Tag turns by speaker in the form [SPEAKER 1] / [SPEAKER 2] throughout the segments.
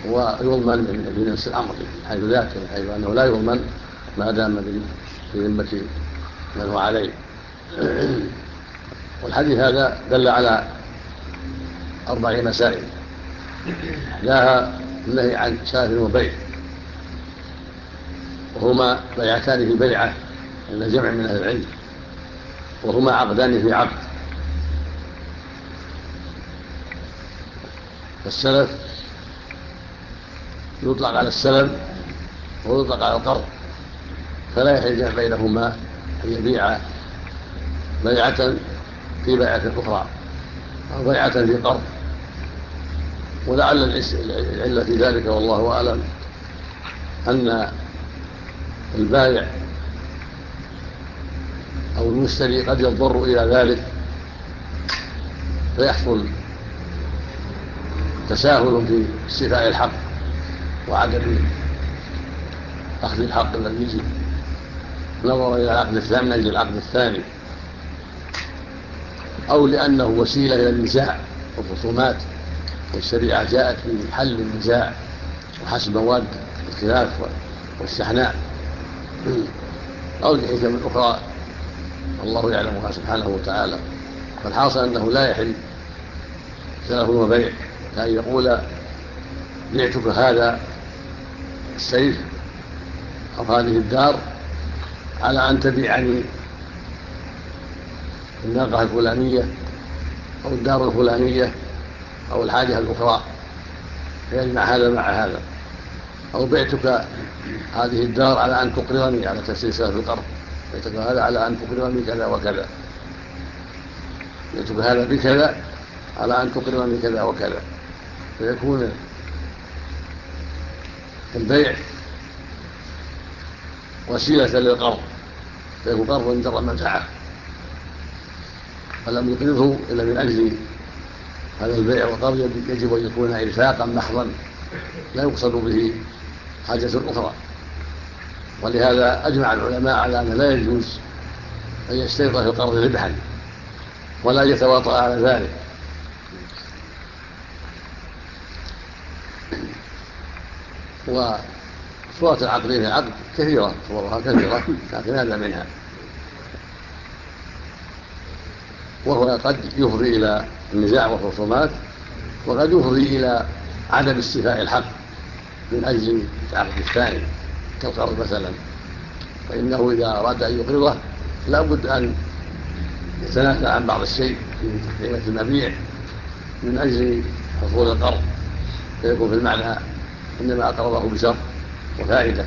[SPEAKER 1] ويضمن من نفس الأمر من حيث ذاته، من حيث أنه لا يضمن ما دام في ذمة من هو عليه. والحديث هذا دل على 4 مسائل، إحداها النهي عن سلف وبيع، وهما بيعتان في بيعة عند جمع من أهل العلم، وهما عقدان في عقد. فالسلف يطلق على السلم ويطلق على القرض، فلا يحل بينهما أن يبيع بيعة في بيعة أخرى أو بيعة في قرض. ولعل العلة في ذلك والله أعلم أن البائع أو المشتري قد يضطر إلى ذلك فيحصل تساهل في استيفاء الحق وعدم أخذ الحق الذي يجب، نظرا إلى العقد الثاني من أجل العقد الثاني، أو لأنه وسيلة إلى النزاع والخصومات، والشريعة جاءت بحل النزاع وحسم مواد الخلاف والشحناء، أو لحكم أخرى الله يعلمها سبحانه وتعالى. فالحاصل أنه لا يحل سلف وبيع، كأن يقول بعتك هذا السيف أو هذه الدار على أن تبيعني الناقة الفلانية أو الدار الفلانية أو الحاجة الأخرى، فيجمع هذا مع هذا. أو بعتك هذه الدار على أن تقرضني على تفسير سلف القرض، بعتك هذا على أن تقرضني كذا وكذا، بعتك هذا بكذا على أن تقرضني كذا وكذا، فيكون البيع وسيلة للقرض، فيكون قرضا جر منفعة، فلم يقرضه إلا من أجل هذا البيع والقرض يجب أن يكون إنفاقا محضا لا يقصد به حاجة أخرى. ولهذا أجمع العلماء على أن لا يجوز أن يشترط في القرض ربحا ولا يتواطأ على ذلك، وصورة العقدين العقد كثيرة، صورها كثيرة، لكن هذا منها. وهو قد يفضي إلى النزاع والخصومات، وقد يفضي إلى عدم استيفاء الحق من أجل العقد الثاني كالقرض مثلا، فإنه إذا أراد أن يقرضه لا بد أن يتنازل عن بعض الشيء في قيمة المبيع من أجل حصول القرض، فيكون في المعنى إنما أقرضه بشرط وفائدة.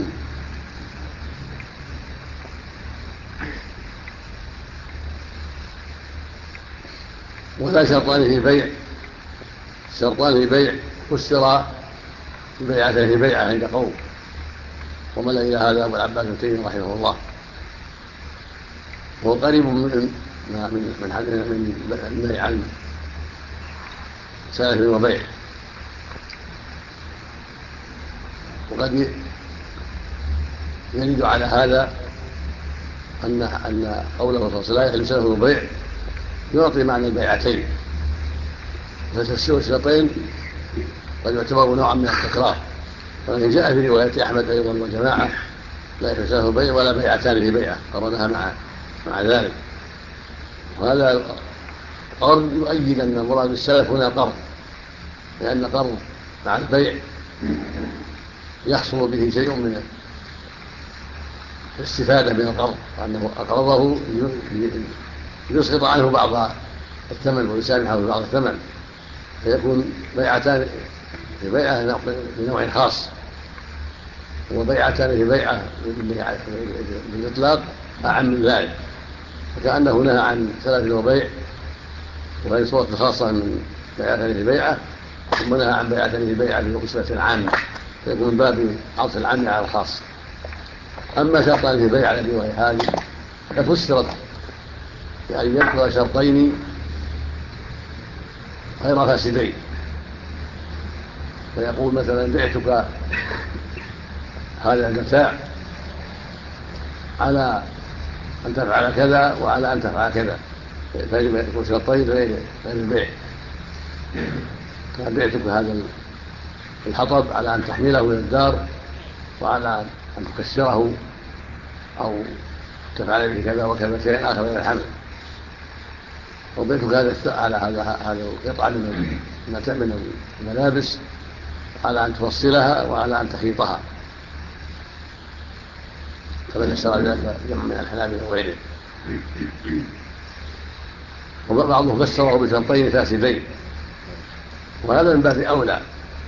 [SPEAKER 1] ولا شرطان في بيع، شرطان في بيع فسر بيعتين في بيعة عند قوم، ومن إلى هذا أبو العباس بن تيمية رحمه الله، وهو قريب من النهي عن سلف وبيع. وقد يرد على هذا أن قوله صلى الله عليه وسلم لا يحل سلف وبيع يعطي معنى البيعتين، فتفسير الشرطين قد يعتبر نوعا من التكرار، ولكن جاء في رواية أحمد أيضا وجماعة لا يحل سلف وبيع ولا بيعتان في بيعة، قرنها مع ذلك. وهذا قرض يؤيد أن المراد بالسلف هنا قرض، لأن قرض مع البيع يحصل به شيء من الاستفادة من القرض، وأنه أقرضه ليسقط عنه بعض الثمن ويسامحه في بعض الثمن، فيكون بيعتان في بيعة بنوع خاص، وبيعتان في بيعة بالإطلاق أعم من ذلك، فكأنه نهى عن سلف وبيع وهي صورة خاصة من بيعتان في بيعة، ثم نهى عن بيعتان في بيعة بقسمة عامة، فيكون من باب عطف العام على الخاص. أما شرطان في بيعة الرواية هذه ففسرت بأن يذكر شرطين غير فاسدين، فيقول مثلا بعتك هذا المتاع على أن تفعل كذا وعلى أن تفعل كذا، فيكون شرطين غير البيع. بعتك هذا الحطب على أن تحمله إلى الدار، وعلى أن تكسره أو تفعل به كذا وكذا شيء آخر من الحمل. وبيتك على هذا القطعة من الملابس على أن تفصلها وعلى أن تخيطها، كما فسر ذلك جمع من الحنابلة وغيرهم. وبعضهم فسره بشرطين فاسدين، وهذا من باب أولى.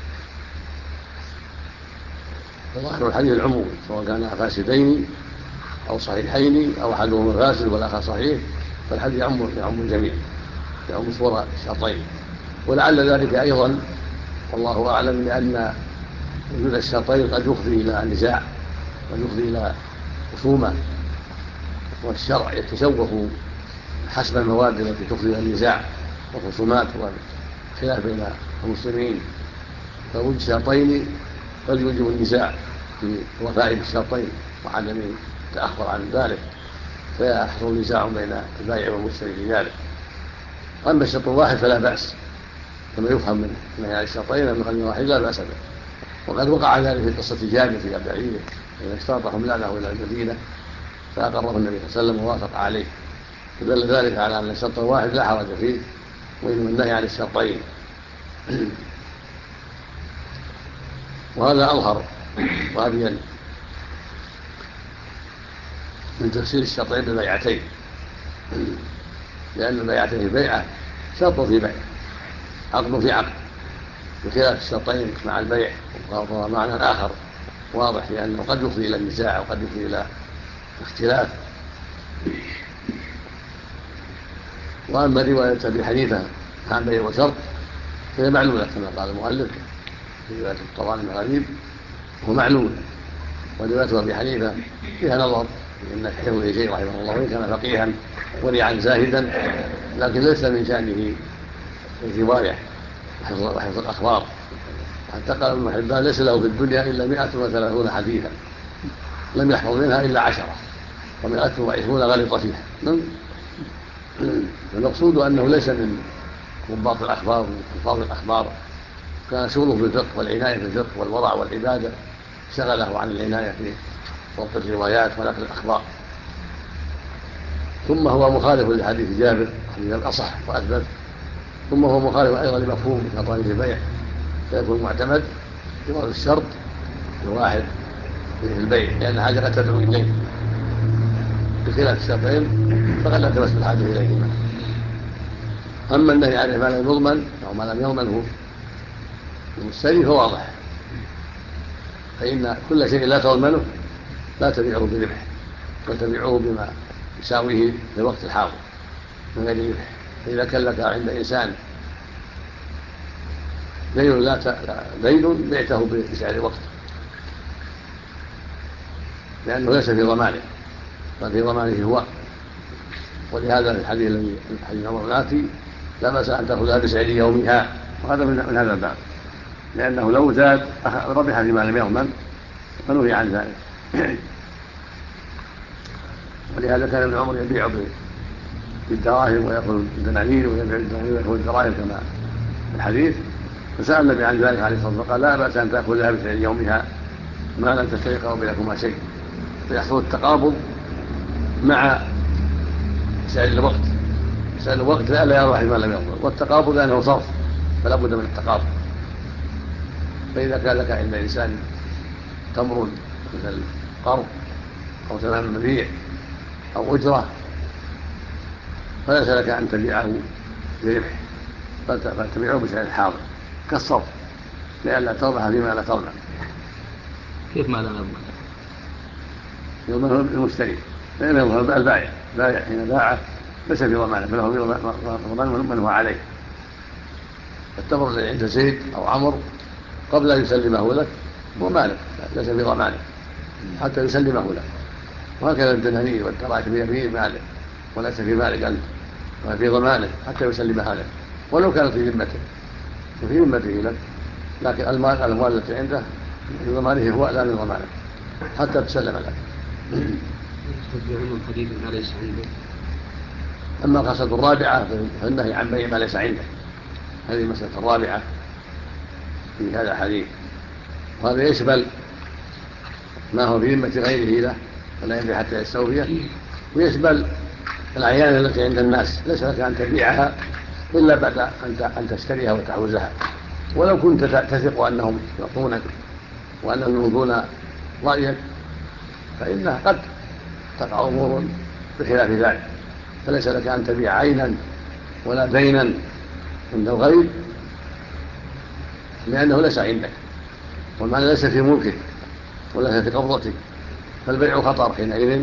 [SPEAKER 1] ظاهر الحديث العموم، سواء كان فاسدين أو صحيحين أو أحدهما فاسد والآخر صحيح، فالحديث يعم الجميع، يعم صور الشرطين. ولعل ذلك أيضا والله أعلم لأن وجود الشرطين قد يفضي إلى نزاع، قد يفضي إلى خصومة، والشرع يتشوف حسب المواد التي تفضي إلى النزاع والخصومات والخلاف بين المسلمين. فوجود الشرطين قد يوجب النزاع في وفاء الشرطين وعدم التأخر عن ذلك، فيحصل نزاع بين البائع والمشتري في ذلك. أما الشرط الواحد فلا بأس، كما يفهم من نهي الشرطين من قلب واحد لا بأس به. وقد وقع ذلك في قصة جابر في بعيره إذا اشترط حملانه إلى المدينة فأقره النبي صلى الله عليه وسلم ووافق عليه، فدل ذلك على أن الشرط الواحد لا حرج فيه، وإنما النهي عن الشرطين. وهذا أظهر وأبين من تفسير الشرطين بالبيعتين، لأن البيعتين بيعة شرط في بيع، عقد في عقد، بخلاف الشرطين مع البيع وهو معنى آخر واضح، لأنه قد يفضي إلى النزاع وقد يفضي إلى اختلاف. وأما رواية أبي حنيفة عن بيع وشرط فهي معلولة كما قال المؤلف في رواية الطبراني الغريب، هو معلول. ورواية أبي حنيفة فيها نظر، لأن حفظه شيء رحمه الله وإن كان فقيها ورعا زاهدا، لكن ليس من شأنه الرواية وحفظ الأخبار. حتى قال ابن حبان ليس له في الدنيا إلا 130 حديثا لم يحفظ منها إلا 10، و120 غلط فيها. فالمقصود أنه ليس من ضباط الأخبار من حفاظ الأخبار، كان شغله في الفقه والعناية في الفقه والورع والعبادة شغله عن العناية في ضبط الروايات ونقل الأخبار. ثم هو مخالف لحديث جابر، حديث الأصح وأثبت، ثم هو مخالف أيضا لمفهوم شرطين في البيع، فيكون معتمد جواز الشرط الواحد في البيع، لأن حاجة قد تدعو إليه، بخلاف الشرطين فقد لا تمس الحاجة إليهما. أما النهي عنه ما لم يضمن أو ما لم يضمنه المشتري فواضح، فإن كل شيء لا تضمنه لا تبيعه بربح، بل تبيعه بما يساويه في الوقت الحاضر من غير ربح. فإذا كان لك عند إنسان دين بعته بسعر وقت، لأنه ليس في ضمانه بل في ضمانه هو. ولهذا في الحديث الذي حديث عمر الآتي لا بأس أن تأخذها بسعر يومها، وهذا من هذا الباب، لأنه لو زاد ربح فيما لم يضمن فنهي عن ذلك. ولهذا كان ابن عمر يبيع بالدراهم ويأخذ الدنانير، ويبيع الدنانير ويأخذ الدراهم كما في الحديث. فسأل النبي عن ذلك عليه الصلاة والسلام، قال لا بأس أن تأخذها بسعر يومها ما لم تفترقا بينكما شيء، فيحصل التقابض مع سعر الوقت. سعر الوقت لا يربح ما لم يضمن، والتقابض لأنه صرف فلا بد من التقابض. فإذا كان لك عند إنسان تمر مثل قرض أو ثمن مبيع أو أجرة فليس لك أن تبيعه بربح، بل تبيعه بسعر الحاضر كالصرف، لئلا تربح فيما لا تضمن.
[SPEAKER 2] كيف ما لا يضمن؟
[SPEAKER 1] يضمن المشتري، لا يضمن البائع. البائع حين باعه ليس في ضمانه، بل هو ضمان من هو عليه. التمر الذي عند زيد أو عمر قبل أن يسلمه لك هو مالك، ليس في ضمانه حتى يسلمه لك. وهكذا الدنانير والدراهم في مالك وليس في مالك أنت، وفي ضمانه حتى يسلمها لك، ولو كانت في ذمته وفي ذمته لك، لكن الأموال التي عنده في ضمانه هو لا من ضمانه حتى تسلم لك.
[SPEAKER 2] تتبعون الحديث ما ليس عنده.
[SPEAKER 1] أما القصة الرابعة فالنهي عن بيع ما ليس عنده، هذه المسألة الرابعة في هذا الحديث. وهذا يشمل ما هو في ذمة غيره له ولا يبيع حتى يستوفيه، ويشمل الأعيان التي عند الناس ليس لك أن تبيعها إلا بعد أن تشتريها وتحوزها، ولو كنت تثق أنهم يعطونك وأنهم يرضون رأيك، فإنها قد تقع أمور بخلاف ذلك. فليس لك أن تبيع عينا ولا دينا عند الغير لأنه ليس عندك، والمعنى ليس في ملكك وليس في قبضتك، فالبيع خطر حينئذ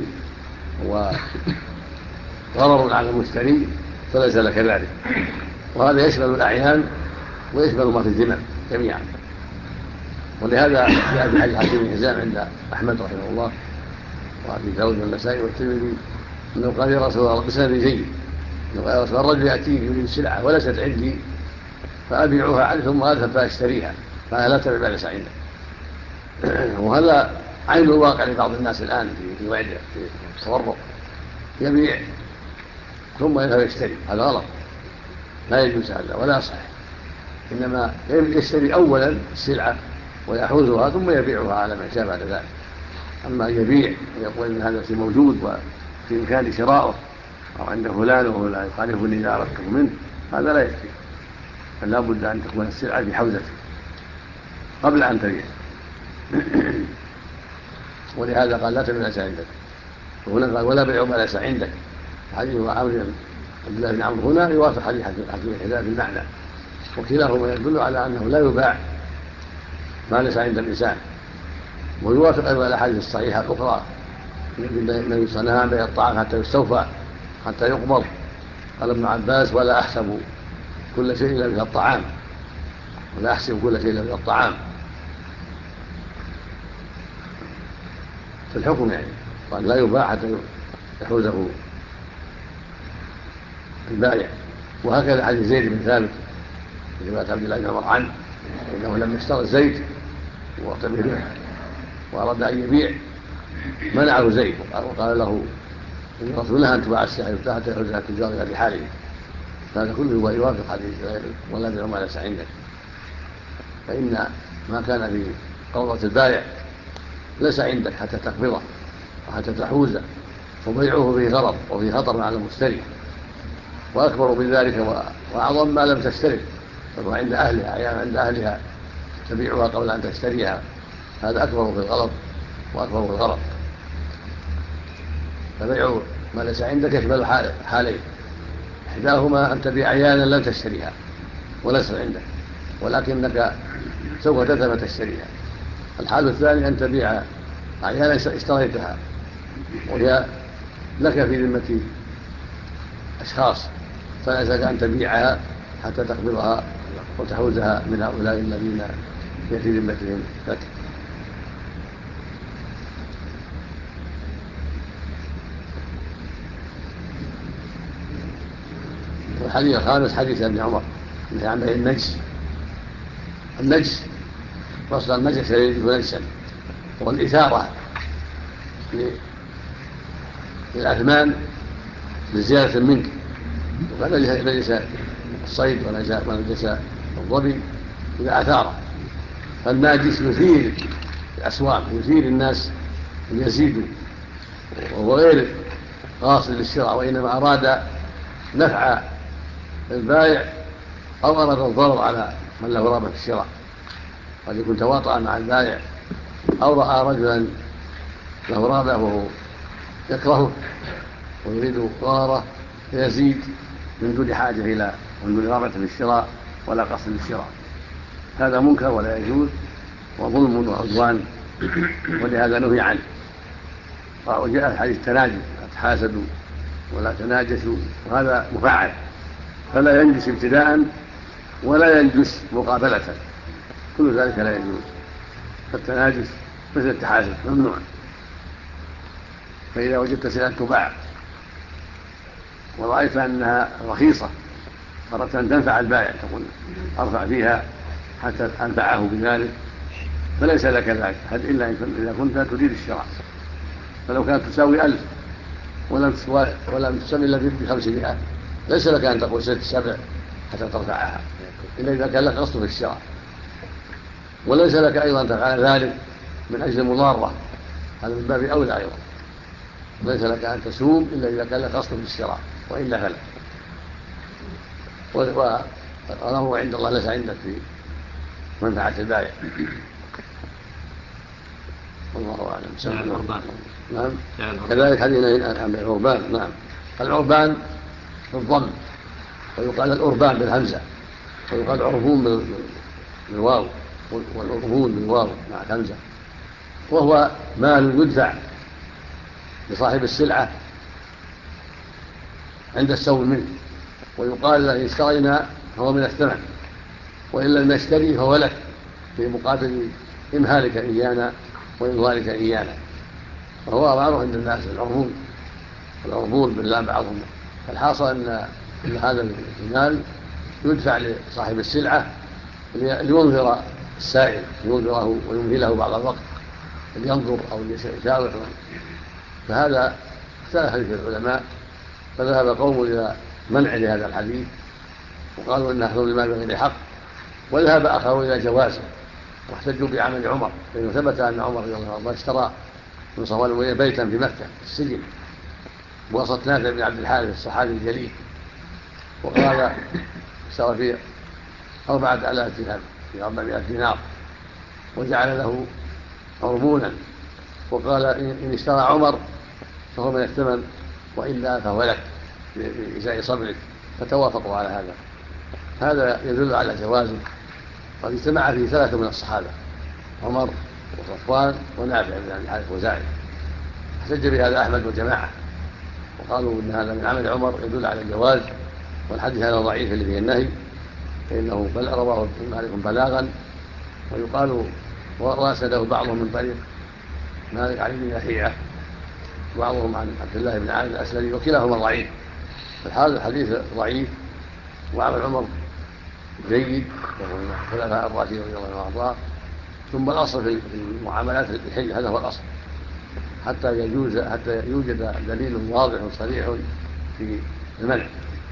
[SPEAKER 1] وغرر على المشتري، فليس لك ذلك. وهذا يشمل الأعيان ويشمل ما في الذمم جميعا. ولهذا جاء في حديث حكيم بن حزام عند أحمد رحمه الله وأبي داود والنسائي والترمذي أنه قال يا رسول الله بسند جيد، أنه قال يا رسول الله الرجل يأتيني يريد السلعة وليست عندي فأبيعها عنه ثم أذهب فأشتريها، فأنا لا تبيع ليس عندك. وهذا عين الواقع لبعض الناس الآن في وعده في التورط، يبيع ثم يذهب يشتري، هذا غلط، لا يجوز هذا ولا صح. إنما يشتري أولا السلعة ويحوزها ثم يبيعها على ما شاء بعد ذلك. أما يبيع ويقول إن هذا شيء موجود وفي إمكاني شراؤه أو عند فلان وهو لا يخالفني إذا أردته منه، هذا لا يكفي، فلا بد أن تكون السلعة في حوزتك قبل أن تبيع. ولهذا قال لا تبيع ليس عندك، وهنا قال ولا بيع ما ليس عندك. حديث عبد الله بن عمرو هنا يوافق حديث حكيم بن حزام في المعنى، وكلاهما يدل على أنه لا يباع ما ليس عند الإنسان. ويوافق أيضا الأحاديث الصحيحة الأخرى النبي صلى الله عليه وسلم بيع الطعام حتى يستوفى حتى يقبض. قال ابن عباس ولا أحسب كل شيء إلا الطعام، ولا أحسب كل شيء إلا الطعام في الحكم، يعني قال لا يباع حتى يحوزه البائع. وهكذا حديث زيد بن ثابت في رواية عبد الله بن عمر عنه انه لما اشترى الزيت واعتبر به واراد ان يبيع منعه زيد وقال له ان الرسول نهى ان تباع السلعه حتى يحوزها التجار الى بحاله. هذا كله يوافق حديث ولا بيع ما ليس عندك، فان ما كان في قبضة البائع ليس عندك حتى تقبضه وحتى تحوزه، وبيعه فيه غرض وفيه خطر على المشتري، واكبر من ذلك واعظم ما لم تشتري وهو عند اهلها، يعني عند اهلها تبيعها قبل ان تشتريها، هذا اكبر في الغلط واكبر في الغرض. فبيع ما ليس عندك يشمل حالين، احداهما ان تبيع عيانا لم تشتريها وليس عندك ولكنك سوف تذهب تشتريها. الحال الثاني ان تبيع عيانا اشتريتها وهي لك في ذمة أشخاص، فليس لك أن تبيعها حتى تقبضها وتحوزها من هؤلاء الذين هي في ذمتهم لك. والحديث الخامس حديث ابن عمر النهي عن بيع النجس. النجس وصل النجس يجب نجسا، والإثارة للأثمان لزيادة منك، فنجس الصيد ونجس الظبي إذا أثاره، فالناجس يثير الأسواق يثير الناس أن يزيدوا، وهو غير قاصد للشراء وإنما أراد نفع البائع أو أراد الضرر على من له رغبة في الشراء. قد يكون تواطأ مع البائع أو رأى رجلا له رغبة وهو يكرهه ويريد ضرره فيزيد من دون حاجة إلى من دون رغبة في الشراء ولا قصد للشراء. هذا منكر ولا يجوز وظلم وعدوان، ولهذا نهي عنه. وجاء حديث التناجش لا تحاسدوا ولا تناجشوا، وهذا مفعل، فلا ينجس ابتداء ولا ينجس مقابلة، كل ذلك لا يجوز. فالتناجش مثل التحاسد ممنوع. فإذا وجدت سلعة تباع ورأيت أنها رخيصة أردت أن تنفع البائع تقول أرفع فيها حتى أنفعه بذلك، فليس لك ذلك إلا إذا كنت تريد الشراء. فلو كانت تساوي 1000 ولم تساوي إلا ب500 ليس لك أن تقول 6 7 حتى ترفعها إلا إذا كان لك قصد في الشراء. وليس لك أيضا أن تفعل ذلك من أجل المضارة، هذا من باب أولى أيضا. ليس لك أن تسوم إلا إذا كان لك قصد في الشراء، وإلا فلا. والأمر عند الله ليس عندك في منفعة البائع. والله أعلم. نعم. كذلك حديث عن العربان. نعم. العربان بالضم، ويقال الأربان بالهمزة، ويقال عربون بالواو، والعربون بالواو مع الهمزة. وهو مال يدفع لصاحب السلعة عند السوم منه، ويقال له اشترينا فهو من الثمن، وإن لم نشتري فهو لك في مقابل إمهالك إيانا وإظهارك إيانا. وهو معروف عند الناس العربون باللام بعضهم. فالحاصل أن هذا المال يدفع لصاحب السلعة لينظر السائل، ينظره ويمهله بعض الوقت لينظر أو يشاور. فهذا اختلف فيه العلماء، فذهب قوم إلى منع لهذا الحديث وقالوا إن أخذ المال بغير حق، وذهب آخرون إلى جوازه واحتجوا بعمل عمر، لأنه ثبت أن عمر رضي الله عنه اشترى من صفوان الأموية بيتا في مكة السجن بواسطة نافع بن عبد الحارث الصحابي الجليل، وقال اشترى فيه 4000 درهم في 400 دينار، وجعل له عربونا، وقال إن اشترى عمر فهو من الثمن، وإلا فهو لك بإزاء صبرك. فتوافقوا على هذا. هذا يدل على جوازه. قد اجتمع فيه 3 من الصحابة، عمر وصفوان ونافع بن عبد الحارث وزائد. احتج بهذا أحمد وجماعة، وقالوا إن هذا من عمل عمر يدل على الجواز، والحديث هذا ضعيف اللي فيه النهي، فإنه رواه مالك بلاغا، ويقال واسده بعضهم من طريق مالك علي بن يحيى، وبعضهم عن عبد الله بن عامر الأسلمي، وكلاهما ضعيف. الحديث ضعيف، وعمل عمر جيد، وهو من الخلفاء الراشدين رضي الله عنهم وارضاه. ثم الأصل في المعاملات الحل، هذا هو الأصل، حتى يوجد دليل واضح صريح في المنع،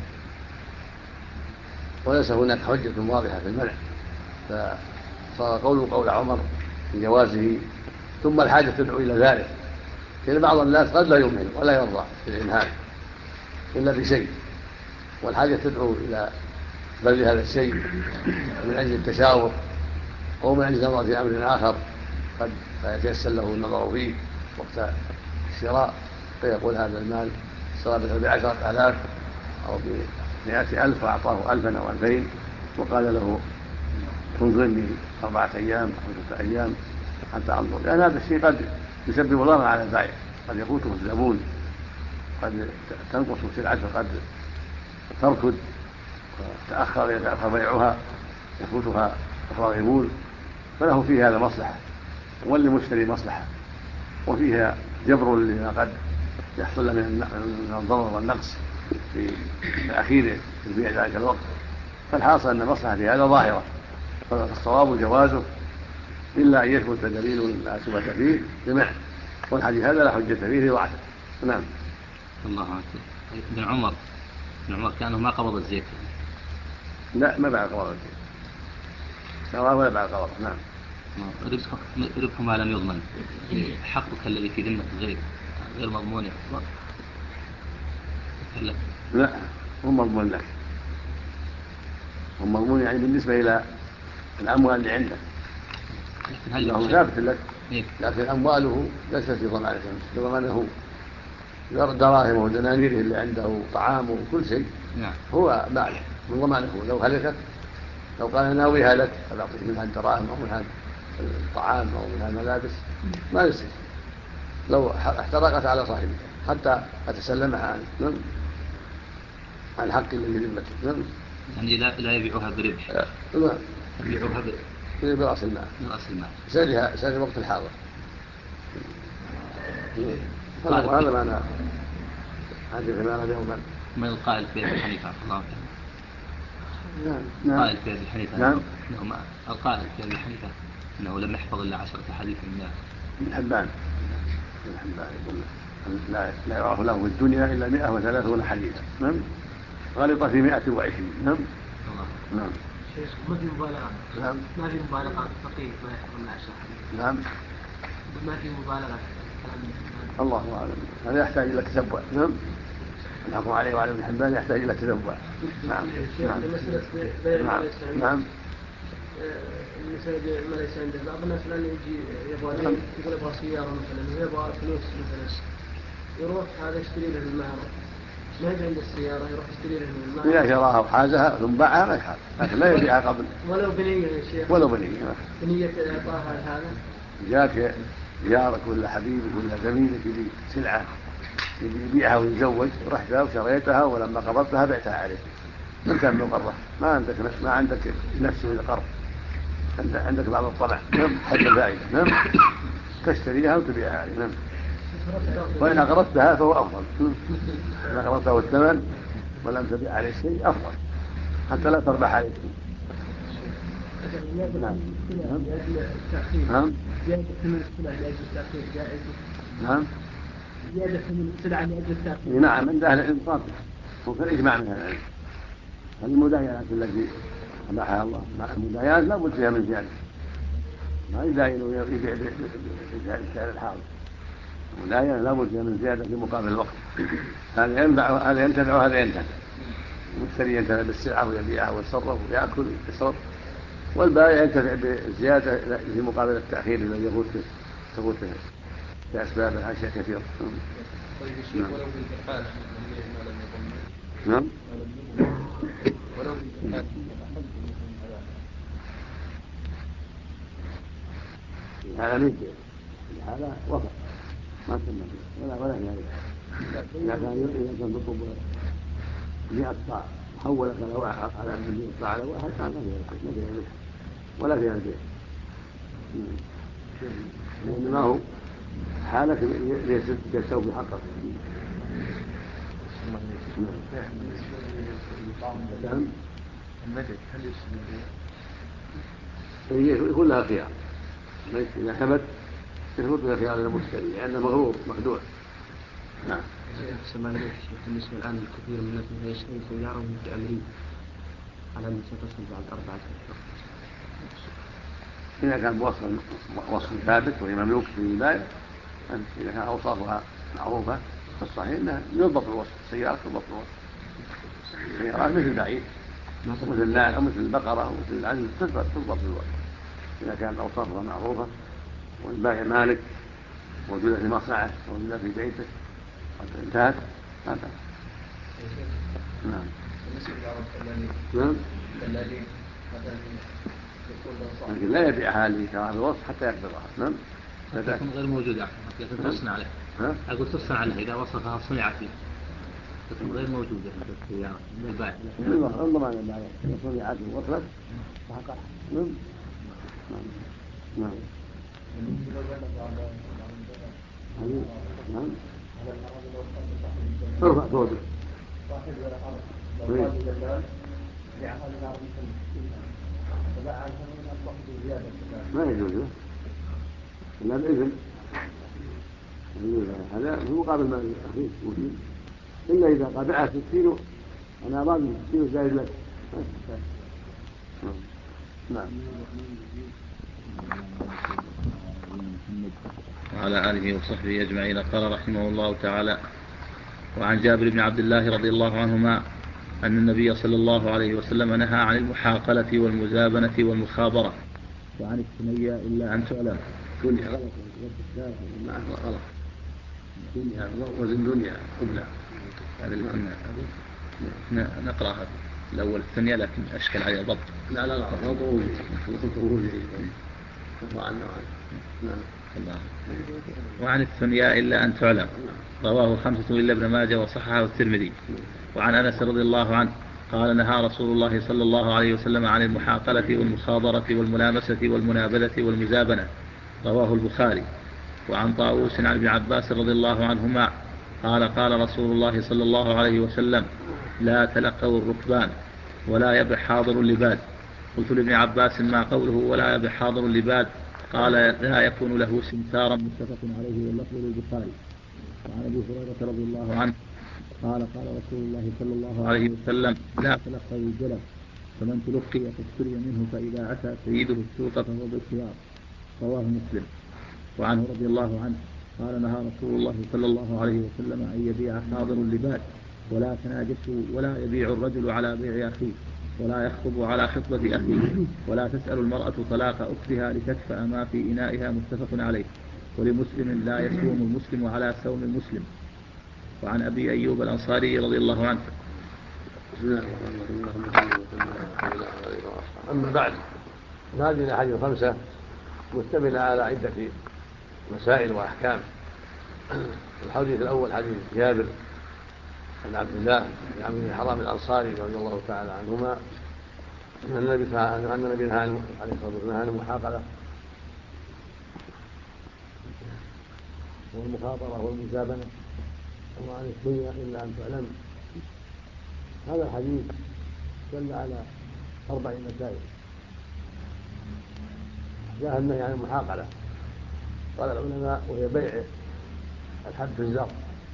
[SPEAKER 1] وليس هناك حجة واضحة في المنع، فصار قول عمر في جوازه. ثم الحاجة تدعو إلى ذلك، لأن بعض الناس قد لا يؤمن ولا يرضى بالإمهال إلا بشيء، والحاجة تدعو إلى بذل هذا الشيء من أجل التشاور أو من أجل النظر في أمر آخر قد يتيسر له النظر فيه وقت الشراء، فيقول هذا المال اشترى ب10,000 أو ب100,000 وأعطاه 1000 أو 2000 وقال له تنظرني 4 أيام أو 6 أيام حتى أنظر، لأن هذا الشيء قد يسبب ضررا على البائع، قد يفوته الزبون، قد تنقص سلعته، قد تركض يتأخر بيعها، يفوتها الراغبون، فله فيه هذا مصلحة وللمشتري مصلحة، وفيها جبر لما قد يحصل له من الضرر والنقص في تأخير البيع ذلك الوقت. فالحاصل أن المصلحة في هذا ظاهرة، فالصواب جوازه إلا أن يثبت دليل لا ثبت فيه بمعنى، والحديث هذا لا حجة فيه وعده. نعم.
[SPEAKER 2] الله أكبر. ابن عمر كأنه ما قبض الزيت.
[SPEAKER 1] لا، ما بعد قبض الزيت، شراه ولا بعد قبض. نعم.
[SPEAKER 2] ربح ما لم يضمن، حقك الذي في ذمة الغير غير مضمون.
[SPEAKER 1] لا، هم مضمون لك، هم مضمون يعني بالنسبة إلى الأموال اللي عندك، إنه ثابت لك، لكن أمواله ليست في ضمانه، بضمانه دراهمه ودنانيره اللي عنده، طعامه وكل شيء هو ماله من ضمانه. لو هلكت، لو قال ناويها لك فبعطيك منها الدراهم أو منها الطعام أو منها الملابس ما يصير، لو احترقت على صاحبها حتى أتسلمها عن حق اللي في ذمته.
[SPEAKER 2] يعني لا يبيعها بربح،
[SPEAKER 1] لا
[SPEAKER 2] يبيعها
[SPEAKER 1] برأس المال، سعر الوقت الحاضر. هذا معنى حديث ما يوما
[SPEAKER 2] من القائل في أبي حنيفة الله
[SPEAKER 1] نعم.
[SPEAKER 2] القائل في أبي حنيفة
[SPEAKER 1] نعم.
[SPEAKER 2] القائل في أبي حنيفة أنه لم يحفظ إلا 10 حديث من
[SPEAKER 1] ابن حبان يقول لا يعرف له في الدنيا إلا 130 حديثا. نعم. غلط في 120. نعم.
[SPEAKER 2] الله.
[SPEAKER 1] نعم.
[SPEAKER 3] شيخ ما في مبالغة.
[SPEAKER 1] نعم.
[SPEAKER 3] ما في مبالغة فقيه ما يحرم العشاء.
[SPEAKER 1] نعم.
[SPEAKER 3] ما في مبالغة.
[SPEAKER 1] الله أعلم. هذا يحتاج إلى تتبع. نعم. الحكم عليه وعلى ابن حبان يحتاج إلى تتبع. نعم. نعم. نعم. نعم.
[SPEAKER 3] المسألة ما ليس عنده بعض الناس الآن يجي يبغى يقول يبغى سيارة مثلا ويبغى فلوس مثلا يروح هذا يشتري له المعرض ما يجي عند السيارة يروح يشتري له المعرض
[SPEAKER 1] إذا شراها وحازها ثم باعها ما يحال لكن لا يبيعها قبل
[SPEAKER 3] ولو بنية يا شيخ
[SPEAKER 1] ولو بنية
[SPEAKER 3] بنية إعطاها هذا
[SPEAKER 1] جاك جارك ولا حبيبك ولا زميلك يبي سلعة يبي يبيعها ويتزوج رحتها وشريتها ولما قبضتها بعتها عليك من كان مقرة ما عندك نفس للقرض عندك بعض الطمع حد الفائدة نعم تشتريها وتبيعها عليه نعم وإن أقرضتها فهو أفضل إن أقرضته الثمن ولم تبيع عليه شيء أفضل حتى لا تربح عليه نعم نعم
[SPEAKER 3] زيادة ثمن السلع لأجل التأخير جائز.
[SPEAKER 1] نعم
[SPEAKER 3] زيادة ثمن السلع لأجل التأخير.
[SPEAKER 1] نعم عند أهل الإنصاف وفي الإجماع من العلم المداينات التي أباحها الله المداينات لا بد فيها من زيادة ما يداين ويبيع بسعر الحاضر المداينة لا بد فيها من زيادة في مقابل الوقت هذا ينفع هذا ينتفع وهذا ينتفع المشتري ينتفع بالسلعة ويبيعها ويتصرف ويأكل ويشرب والبائع ينتفع بالزيادة في مقابل التأخير الذي تفوته بأسباب أشياء كثيرة.
[SPEAKER 4] طيب الشيخ ولو بالإنفاق ما لم يضمن
[SPEAKER 1] نعم
[SPEAKER 4] ولو بالإنفاق
[SPEAKER 1] هذا مثل هذا وفق ما سمى ولا في هذا إذا كان تطلب 100 صاع حولك على 100 صاع على واحد كان ما فيها مثل ولا فيها البيع لأن ما هو حالك يستوفي حقك نعم يكون لها خيار إذا ثبت يثبت لها خيار للمشتري لأنه مغرور مخدوع نعم.
[SPEAKER 2] بالنسبة الآن كثير من الناس يشتري سيارة في أمريكا على أن ستصل بعد 4 أشهر
[SPEAKER 1] إذا كان بوصف ثابت وهي مملوك في البائع إذا كان أوصافها معروفة فالصحيح أنه يضبط الوصف السيارة تضبط الوصف السيارات مثل بعيد مثل البقرة ومثل العنز تضبط الوصف إذا كانت أوصافها معروفة والبائع مالك موجودة في مصنعه موجودة في بيته قد انتهت ما بأس. نعم. نعم. لكن لا يبيعها لكراهة الوصف حتى يقبضها. نعم.
[SPEAKER 2] تكون غير موجودة لكن تصنع عليه. أقول تصنع عليه إذا وصفها صنعت له تكون غير موجودة في السيارة من البائع.
[SPEAKER 1] انظر عن البائع إذا صنعت ووصلت فحقها. نعم. نعم. نعم. ارفع صوتك. ما يجوز له إلا بإذن هذا في مقابل ما أخيه مسلم إلا إذا قطعها 60 أنا أراد 60 زائد لك. نعم.
[SPEAKER 5] وعلى آله وصحبه أجمعين. قال رحمه الله تعالى: وعن جابر بن عبد الله رضي الله عنهما أن النبي صلى الله عليه وسلم نهى عن المحاقلة والمزابنة والمخابرة وعن الثنيا إلا أن تعلم.
[SPEAKER 1] دنيا غلط غلط دنيا وزن دنيا قبلة
[SPEAKER 5] هذا اللي كنا نقرأها الأول الثنيا لكن أشكل عليه ضبط.
[SPEAKER 1] لا
[SPEAKER 5] وعن الثنيا إلا أن تعلم رواه 5 إلا ابن ماجه وصححه الترمذي. وعن أنس رضي الله عنه قال: نهى رسول الله صلى الله عليه وسلم عن المحاقلة والمخاضرة والملامسة والمنابذة والمزابنة رواه البخاري. وعن طاووس عن ابن عباس رضي الله عنهما قال: قال رسول الله صلى الله عليه وسلم: لا تلقوا الركبان ولا يبح حاضر اللباد. قلت لابن عباس: ما قوله ولا يبح حاضر اللباد؟ قال: لا يكون له سمسارا. متفق عليه واللفظ للبخاري. وعن ابي هريره رضي الله عنه قال: قال رسول الله صلى الله عليه وسلم: لا تلقوا الجلب فمن تلقي فاشتري منه فإذا أتى سيده السوق فهو بالخيار. رواه مسلم. وعنه رضي الله عنه قال نهى رسول الله صلى الله عليه وسلم أن يبيع حاضر لباد ولا تناجسوا ولا يبيع الرجل على بيع أخيه ولا يخطب على خطبة أخيه ولا تسأل المرأة طلاق أختها لتكفأ ما في إنائها. متفق عليه. ولمسلم لا يصوم المسلم على صوم المسلم. وعن أبي أيوب الأنصاري رضي الله عنه.
[SPEAKER 1] أما بعد، هذه الأحاديث الخمسة مشتملة على عدة مسائل وأحكام. الحديث الأول حديث جابر بن عبد الله بن عمرو بن الحرام الأنصاري رضي الله تعالى عنهما أن النبي عليه الصلاة والسلام نهى عن المحاقلة والمخاطرة والمزابنة وعن الدنيا إلا أن تعلم. هذا الحديث دل على 4 مسائل. جاء النهي عن المحاقلة، قال العلماء وهي بيع الحب في الزرع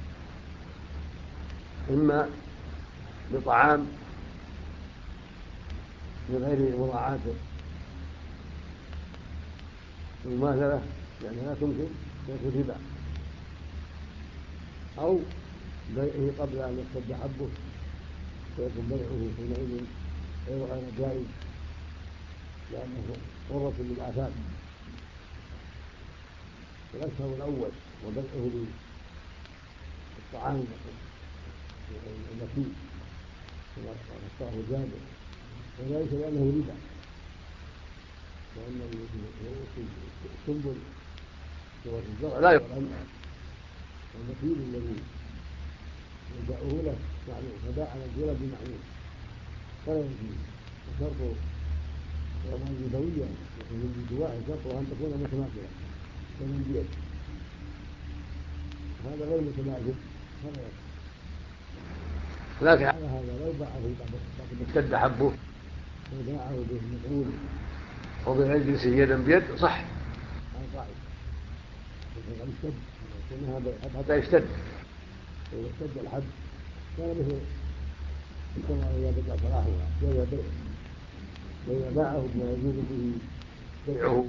[SPEAKER 1] إما بطعام من غير مراعاة المماثلة يعني لا تمكن فيكون ربا، أو بيعه قبل أن يشتد حبه فيكون بيعه حينئذ غير جائز لأنه قرة للآثام. والأشهر الأول وبيعه بالطعام النكيل كما اختاره جابر، وذلك لأنه ربا، لأن السنبل سوى الزرع لا يعلم النكيل الذي يباعه له معلوم، فباع الجلد بمعلوم فلا يجوز. وشرط الأموال الربوية من الجواء شرطها أن تكون متماثلة كمن بيد، هذا غير متماثل فلا يجوز. لكن على هذا لو باعه بعد ما اشتد حبه وباعه بالمفعول وبغير جنسه يدا بيد صح عن قائد، قد اشتد حتى يشتد، وإذا اشتد الحب كان مثل كما إذا بدأ صلاحها وإذا بيع، وإذا باعه بما يجوز به بيعه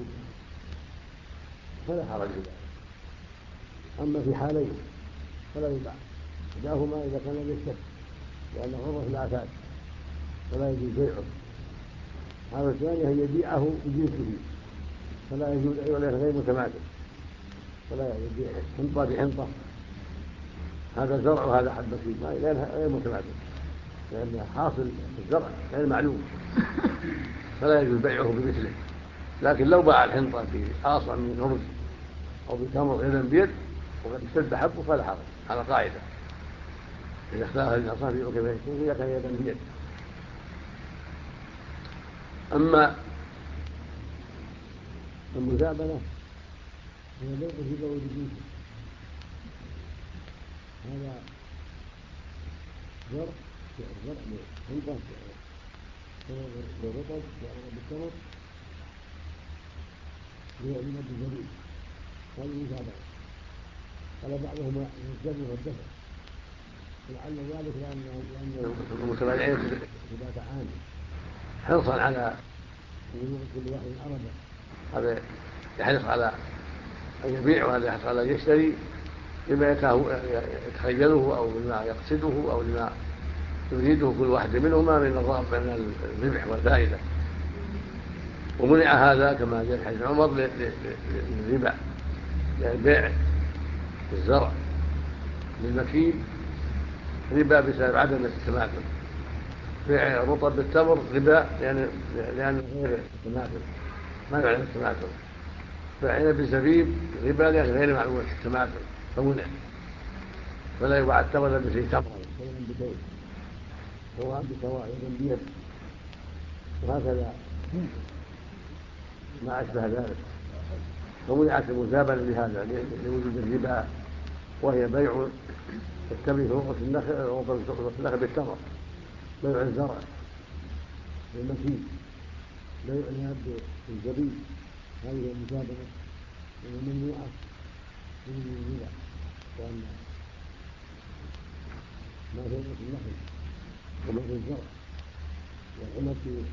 [SPEAKER 1] فلا حرج في ذلك. أما في حالين فلا يباع، إحداهما إذا كان لم يشتد لأنه عرض في الآفات فلا يجوز بيعه. هذا الثاني أن يبيعه بجنسه فلا يجوز، أيضا غير متماثل، فلا يبيع حنطة بحنطة، هذا زرع وهذا حبة فيه غير متماثل، لأن حاصل الزرع غير معلوم فلا يجوز بيعه بمثله. لكن لو باع الحنطة بآصع من رمز أو بتمر يدا بيد وقد اشتد حبه فلا حرج على قاعدة إذا اختار الأصناف يؤكل بيته إذا كان يدا بيد. أما المزابنة هي بيع الربا والجنس، هذا زرع حنطة بالرطب بالتمر بيعلم بالزبيب، هذه المزابنة. قال بعضهم الزبيب والدفع، ولعل ذلك لأن المتبايعين يتبايعان حرصا على وجود كل واحد أردا، هذا يحرص على أن يبيع وهذا يحرص على أن يشتري لما يتخيله أو لما يقصده أو لما يريده كل واحد منهما من الربح والفائدة. ومنع هذا كما جاء في حديث عمر للربا، يعني بيع الزرع للمكيل ربا بسبب عدم التماثل، بيع رطب بالتمر ربا لأن غير التماثل ما يعلم التماثل، بيع عنب بالزبيب ربا لأن غير معلوم التماثل فمنع. فلا يباع التمر الا بشيء تمر سواء بكيل سواء بسواء يدا بيد، وهكذا ما أشبه ذلك. فمنعت المزابنة لهذا لوجود الربا، وهي بيع التمر في رؤوس النخل بالتمر، بيع الزرع بالمكيل، بيع الناب بالزبيب، هذه المزابنة ممنوعة من الربا، لأن ما في رؤوس النخل وما في الزرع والعنب في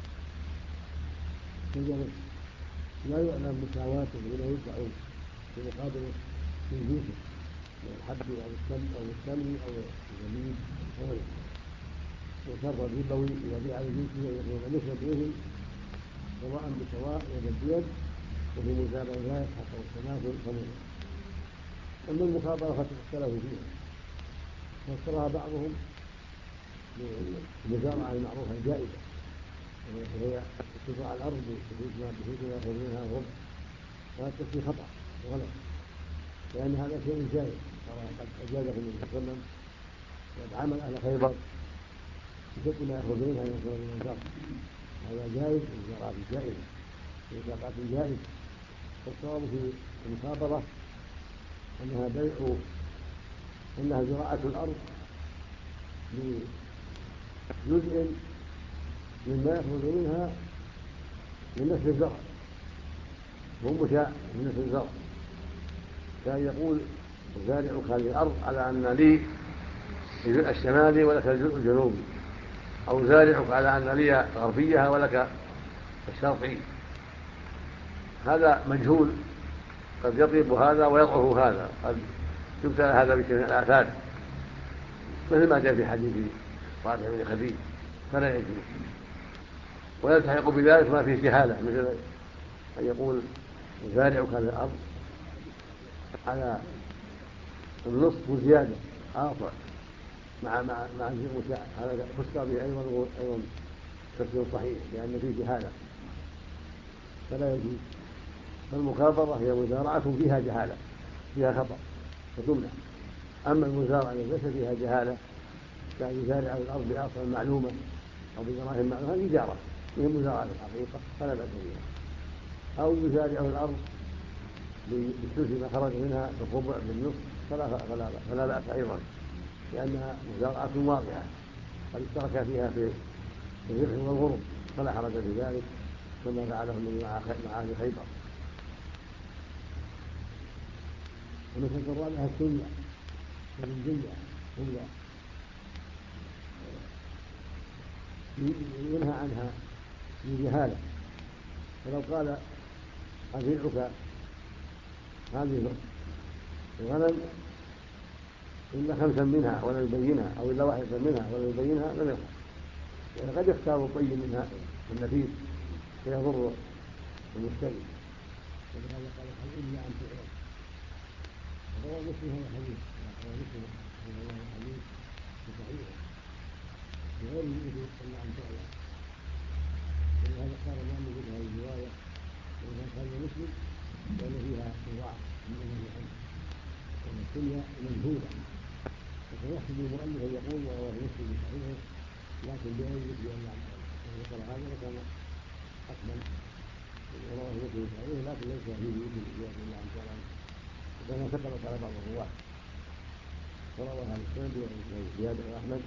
[SPEAKER 1] شجره لا يعلم مساواته ولا يدفع في مقابل جنسه من الحب او التمر او الزبيب او غيره. وشرط الربوي اذا بيع بجنسه ان يكون النسبه بهم سواء بسواء يدا بيد وفي مزارع ذلك حتى التماثل فمنه. اما المخابره فاختلفوا فيها فسرها بعضهم بالمزارعه المعروفه الجائزه وهي اتباع الارض بحيث ياخذ منها الربع وهذا التفسير خطا وغلط لان هذا شيء جائز قد اجازه النبي صلى الله عليه وسلم وقد عمل اهل خيبر بشرط ما ياخذ منها ان يكون من الزرع هذا جائز الزراعات الجائزه الزراعات الجائزه والصواب في المخابره انها زراعه الارض بجزء مما يخرج منها من نسل الزرع وهو مشاع من نسل الزرع كان يقول زارعك هذه الارض على ان لي الجزء الشمالي ولك الجزء الجنوبي او زارعك على ان لي غربيها ولك الشرقي. هذا مجهول قد يطيب هذا ويضعف هذا قد يبتلى هذا بشيء من الآفات مثل ما جاء في حديث صالح بن خديج فلا يجوز ويلتحق بذلك ما فيه جهاله مثل أن يقول زارعك هذه الأرض على النصف وزيادة آخر مع المشاع هذا فسر به أيضا تفسير صحيح لأن فيه جهالة فلا يجوز. فالمخابرة هي مزارعة فيها جهالة فيها خطأ فتمنع. أما المزارعة التي ليس فيها جهالة كان يزارع الأرض بأصل معلومة أو بدراهم معلومة هذه إجارة هي مزارعة الحقيقة فلا بأس بها. أو يزارع الأرض بالثلث ما خرج منها بالربع بالنصف فلا بأس أيضا لأنها مزارعة واضحة قد اشترك فيها في الربح والغرم فلا حرج في ذلك كما فعله النبي مع أهل خيبر. ومثل الرابعة السنة والجنة ينهى عنها بجهالة فلو قال أبيعك هذه الغنم إلا 5 منها ولا يبينها أو إلا 1 منها ولا يبينها لم يصح يعني قد يختار الطيب منها النفيس فيضر المشتري ولهذا قال إلا أن تعرف روى مسلم هذا الحديث روى مسلم هذا الحديث بصحيحه بغير الوجود إلا أن تعلم ولهذا قال ما من هذه الرواية وإذا كان مسلم لأن فيها ضعف من أنه عنه وأن الدنيا مجهولة فيحسب المؤلف أن يقول ورواه مسلم بصحيحه لكن بغير الوجود إلا أن تعلم وذكر هذا وكان أكمل ورواه مسلم بصحيحه لكن ليس فيه وجود إلا أن تعلم وكان ثقلت على بعض الرواة وروى هذا السند زيادة أحمد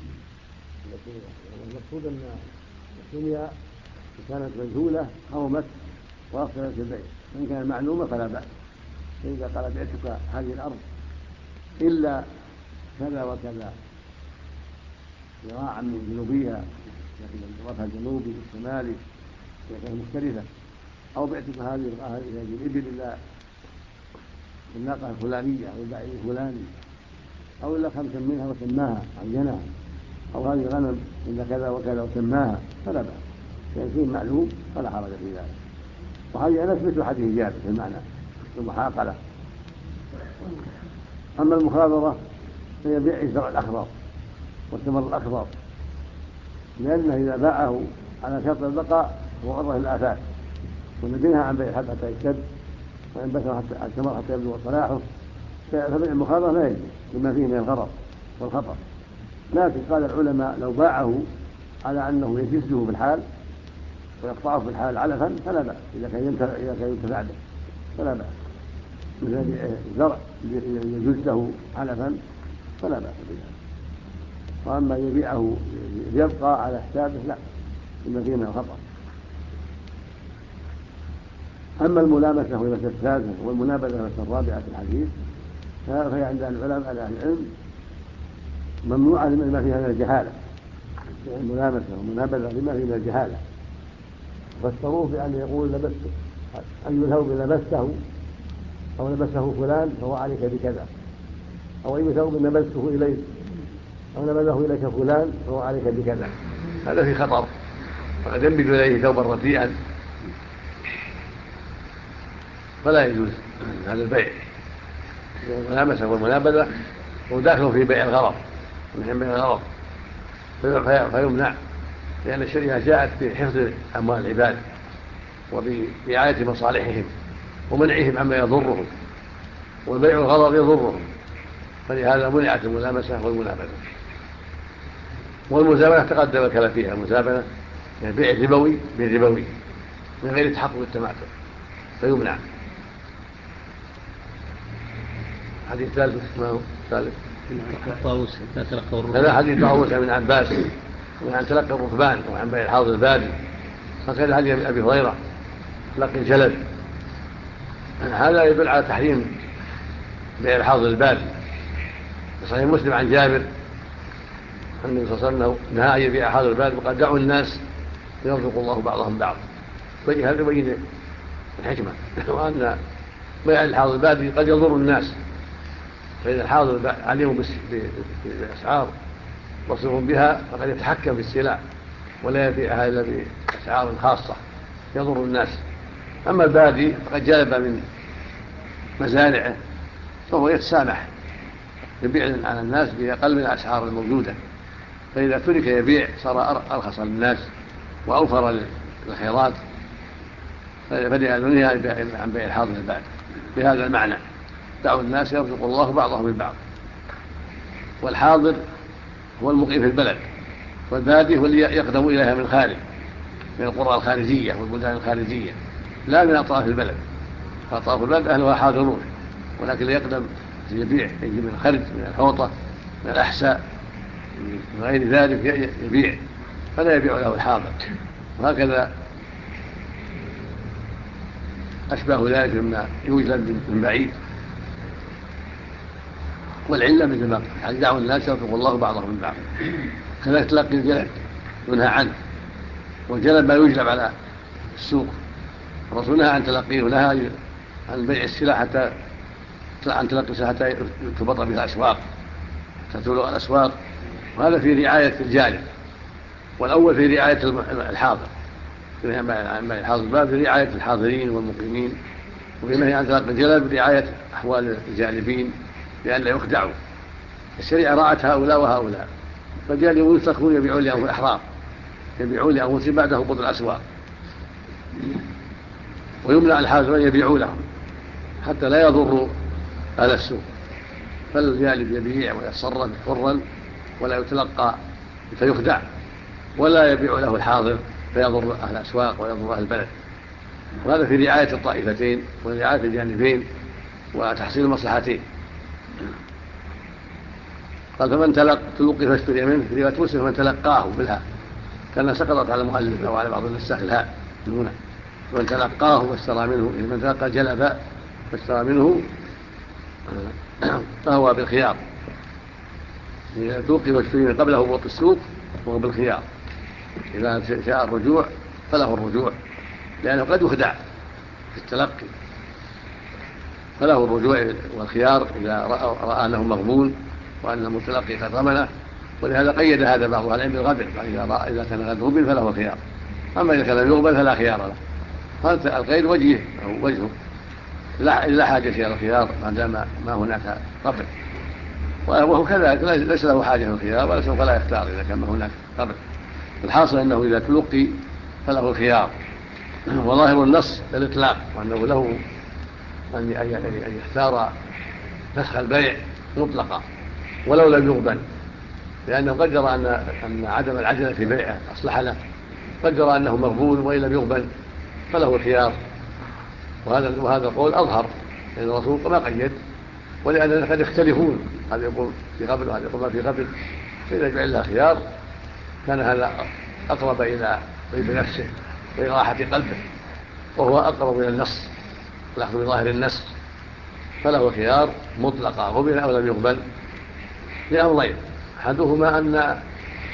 [SPEAKER 1] والمقصود أن الدنيا كانت مجهولة حرمت وأفسدت البيع وإن كانت معلومة فلا بأس. فإذا قال بعتك هذه الأرض إلا كذا وكذا ذراعا من جنوبيها لكن طرفها الجنوبي والشمالي كانت مختلفة أو بعتك هذه الإبل إلا الناقة الفلانية أو البعير الفلاني أو إلا 5 منها وسماها عينها أو هذه غنم إلا كذا وكذا وسماها فلا بأس يعني شيء معلوم فلا حرج في ذلك. وهذه أنا أثبت حديث جابر في المعنى المحاقلة. أما المخابرة فهي بيع الزرع الأخضر والثمر الأخضر لأنه إذا باعه على شرط البقاء هو عرضة للآفات ونبينها عن بيع الحب حتى يشتد وينبثر حتى الثمر حتى يبلغ صلاحه فبيع المخابرة لا يجوز لما فيه من الغرر والخطر. لكن قال العلماء لو باعه على أنه يجزه في الحال ويقطعه في الحال علفا فلا بأس إذا كان ينتفع به فلا بأس مثل بيع الزرع يجزه علفا فلا بأس بذلك. وأما يبيعه ليبقى على حسابه لا لما فيه من الخطر. أما الملامسة وهي المسألة الثالثة والمنابذة المسألة الرابعة في الحديث فهي عند العلماء أهل العلم ممنوعة لما فيها من الجهالة الملامسة والمنابذة لما في من الجهالة، فسروه بأن يقول لبسته، أي ثوب لبسته أو لبسه فلان فهو عليك بكذا، أو أي ثوب نبذته إليك أو نبذه إليك فلان فهو عليك بكذا. هذا في خطر، وقد ينبذ إليه ثوبا رديئا فلا يجوز هذا البيع. الملامسة والمنابذة وداخل في بيع الغرض من بيع الغرض فيمنع، لأن الشريعة جاءت بحفظ أموال العباد وبرعاية مصالحهم ومنعهم عما يضرهم، والبيع الغرض يضرهم، فلهذا منعت الملامسة والمنابذة. والمزابنة تقدم الكلام فيها، المزابنة يعني بيع ربوي بالربوي من غير تحقق التماثل فيمنع. حديث ثالث ما هو ثالث؟
[SPEAKER 5] طاووس لا تلقى الركبان.
[SPEAKER 1] هذا حديث طاووس من عباس وعن تلقى الركبان وعن بيع الحاضر البادي، وكذا حديث أبي هريرة تلقي الجلد. هذا يدل على تحريم بيع الحاضر البادي. في صحيح مسلم عن جابر أن النبي صلى الله عليه وسلم نهى أن يبيع حاضر البادي وقد دعوا الناس يرزق الله بعضهم بعض. هذا يبين الحكمة وأن بيع الحاضر البادي قد يضر الناس، فإذا الحاضر عليهم بالأسعار بصير بها فقد يتحكم في السلع ولا يبيعها إلا بأسعار خاصة يضر الناس. أما البادي فقد جلب من مزارعه فهو يتسامح يبيع على الناس بأقل من الأسعار الموجودة، فإذا ترك يبيع صار أرخص للناس وأوفر للخيرات، فلأنني عن بيع الحاضر البادي بهذا المعنى دعوا الناس يرزق الله بعضهم من بعض. والحاضر هو المقيم في البلد، والبادي هو اللي يقدم إليها من خارج، من القرى الخارجية والبلدان الخارجية لا من أطراف البلد. فأطراف البلد أهلها حاضرون، ولكن اللي يقدم يبيع يجي من الخرج من الحوطة من الأحساء من غير ذلك يبيع فلا يبيع له الحاضر. وهكذا أشبه ذلك مما يوجد من بعيد. والعلة مثل ما قال دعوا الناس يرزق الله بعضهم من بعض. كذلك تلقي الجلد ينهى عنه، والجلد ما يجلب على السوق، الرسول نهى عن تلقيه ونهى عن بيع السلع حتى عن تلقي السلع حتى تبط بها الأسواق تتولى الأسواق، وهذا في رعاية الجالب. والأول في رعاية الحاضر، في الحاضر الباب في رعاية الحاضرين والمقيمين، وفي نهي عن تلقي الجلد برعاية أحوال الجالبين لأن لا يخدعوا. الشريعة راعت هؤلاء وهؤلاء، فالجالبون يتركون يبيعون لأنفسهم أحرار، يبيعون لأنفسهم بعد هبوط الأسواق، ويمنع الحاضرين يبيعوا لهم حتى لا يضروا أهل السوق. فالجالب يبيع ويتصرف حرا ولا يتلقى فيخدع، ولا يبيع له الحاضر فيضر أهل الأسواق ويضر أهل البلد. وهذا في رعاية الطائفتين ورعاية الجانبين وتحصيل المصلحتين. قال فمن تلقي فاشتري منه، في رواية مسلم فمن تلقاه بالها، كان سقطت على المؤلف أو على بعض النساخ الهاء هنا، ومن تلقاه فاشترى منه، من تلقى جلب فاشترى منه فهو بالخيار. إذا تلقي فاشتري قبل هبوط السوق وهو بالخيار، إذا شاء الرجوع فله الرجوع لأنه قد يخدع في التلقي، فله الرجوع والخيار إذا رأى أنه مغبون وأن المتلقي قد ضمنه. ولهذا قيد هذا بعض أهل العلم بالغبن، إذا كان قد غبن فله الخيار، أما إذا كان يغبن فلا خيار له. هذا القيد وجهه لا حاجة إلى الخيار ما دام ما هناك قبل، وهو كذلك ليس له حاجة للخيار ولا سوف لا يختار إذا كان ما هناك قبل. الحاصل أنه إذا تلقي فله الخيار، وظاهر النص الإطلاق، وأنه له أن يختار فسخ البيع مطلقا ولو لم يغبن، لأنه قدر أن عدم العجلة في بيعه أصلح له، قدر أنه مغبون وإن لم يغبن فله الخيار. وهذا القول أظهر لأن الرسول ما قيد، ولأننا قد يختلفون، هذا يقول في قبل وهذا يقول ما في قبل، فإذا جعل لها خيار كان هذا أقرب إلى طيب نفسه وإراحة قلبه، وهو أقرب إلى النص الأخذ بظاهر النص، فله خيار مطلقا غبن أو لم يغبن لأمرين: أحدهما أن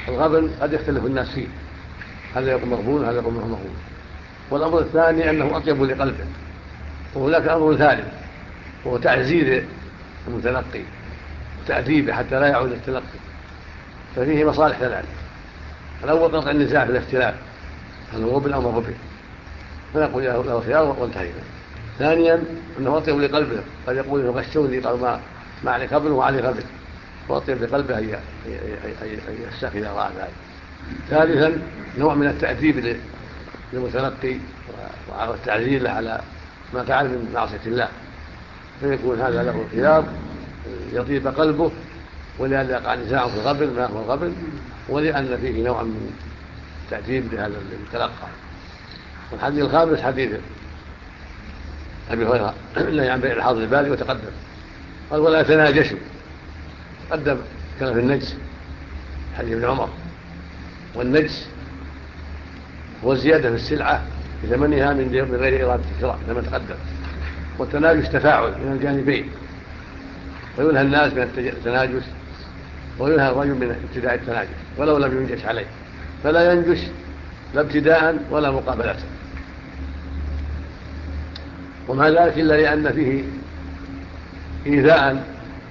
[SPEAKER 1] الغبن قد يختلف الناس فيه، هذا يقول مغبون هذا يقول مغبون. والأمر الثاني أنه أطيب لقلبه. وهناك أمر ثالث وهو تعزير المتلقي وتأديبه حتى لا يعود التلقي، ففيه مصالح ثلاث. الأول قطع النزاع في الاختلاف، هل هو غبن أو مغبن، فنقول له خيار وانتهينا. ثانيا أنه أطيب لقلبه، قد يقول إنه غشوني قال ما علي غبن وعلي غبن، وأطيب لقلبه أن يستخدم إذا رأى ذلك. ثالثا نوع من التأديب للمتلقي والتعزير له على ما فعل من معصية الله، فيكون هذا له الخيار يطيب قلبه، ولأن يقع نزاع في الغبن ما هو الغبن، ولأن فيه نوع من تأديب لهذا المتلقى. والحديث الخامس حديث أبي هريرة النهي عن بيع الحاضر البادي وتقدم قال ولا تناجشوا، تقدم كان في النجس حديث ابن عمر. والنجس هو الزيادة في السلعة بثمنها من غير إرادة الشراء كما تقدم. والتناجش تفاعل من الجانبين، وينهى الناس من التناجش وينهى الرجل من ابتداء التناجش ولو لم ينجش عليه، فلا ينجش لا ابتداء ولا مقابلة. وما ذلك إلا لأن فيه إيذاء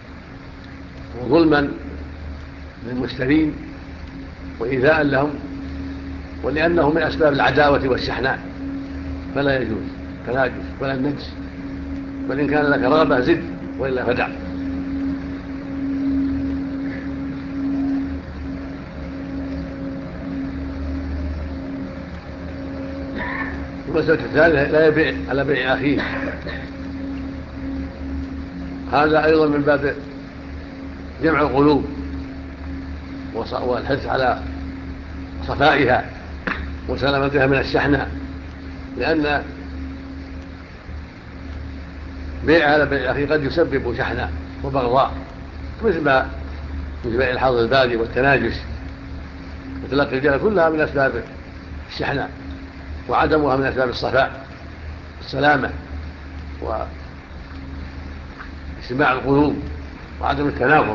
[SPEAKER 1] وظلما للمشترين وإيذاء لهم، ولأنه من أسباب العداوة والشحناء، فلا يجوز تناجش ولا النجس، بل إن كان لك رغبة زد وإلا فدع. المسألة الثالثة لا يبيع على بيع أخيه، هذا أيضا من باب جمع القلوب والحث على صفائها وسلامتها من الشحناء، لأن بيع على بيع أخيه قد يسبب شحناء وبغضاء، مثل بيع الحاضر البادي والتناجش وتلقي الرجال، كلها من أسباب الشحناء، وعدمها من أسباب الصفاء والسلامة واجتماع القلوب وعدم التنافر.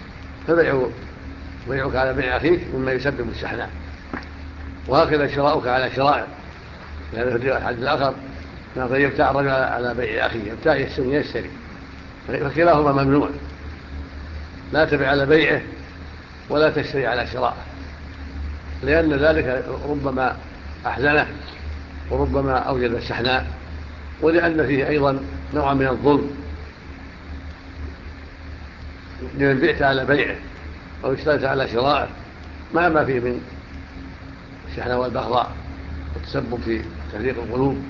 [SPEAKER 1] فبيعك على بيع أخيك مما يسبب الشحناء، وهكذا شراؤك على شرائه، لأن في الحديث الآخر قد يبتاع الرجل على بيع أخيه، يبتاع يشتري، فكلاهما ممنوع، لا تبيع على بيعه ولا تشتري على شرائه، لأن ذلك ربما أحزنه وربما أوجد الشحناء، ولأن فيه أيضا نوع من الظلم لمن بعت على بيعه أو اشتريت على شرائه، ما فيه من الشحناء والبغضاء والتسبب في تفريق القلوب.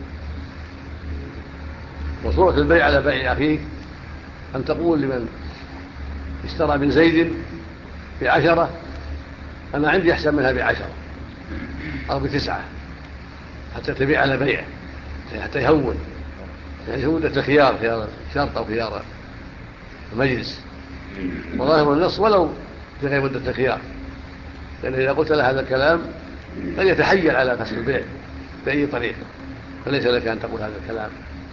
[SPEAKER 1] وصورة البيع على بيع أخيك أن تقول لمن اشترى من زيد ب10 أنا عندي أحسن منها ب10 أو ب9، حتى تبيع على بيعه، حتى يهون، يعني هو مدة خيار شرط أو خيار مجلس، وظاهر النص ولو في غير مدة الخيار، لأن إذا قلت له هذا الكلام قد يتحيل على فسخ البيع بأي طريقة، فليس لك أن تقول هذا الكلام.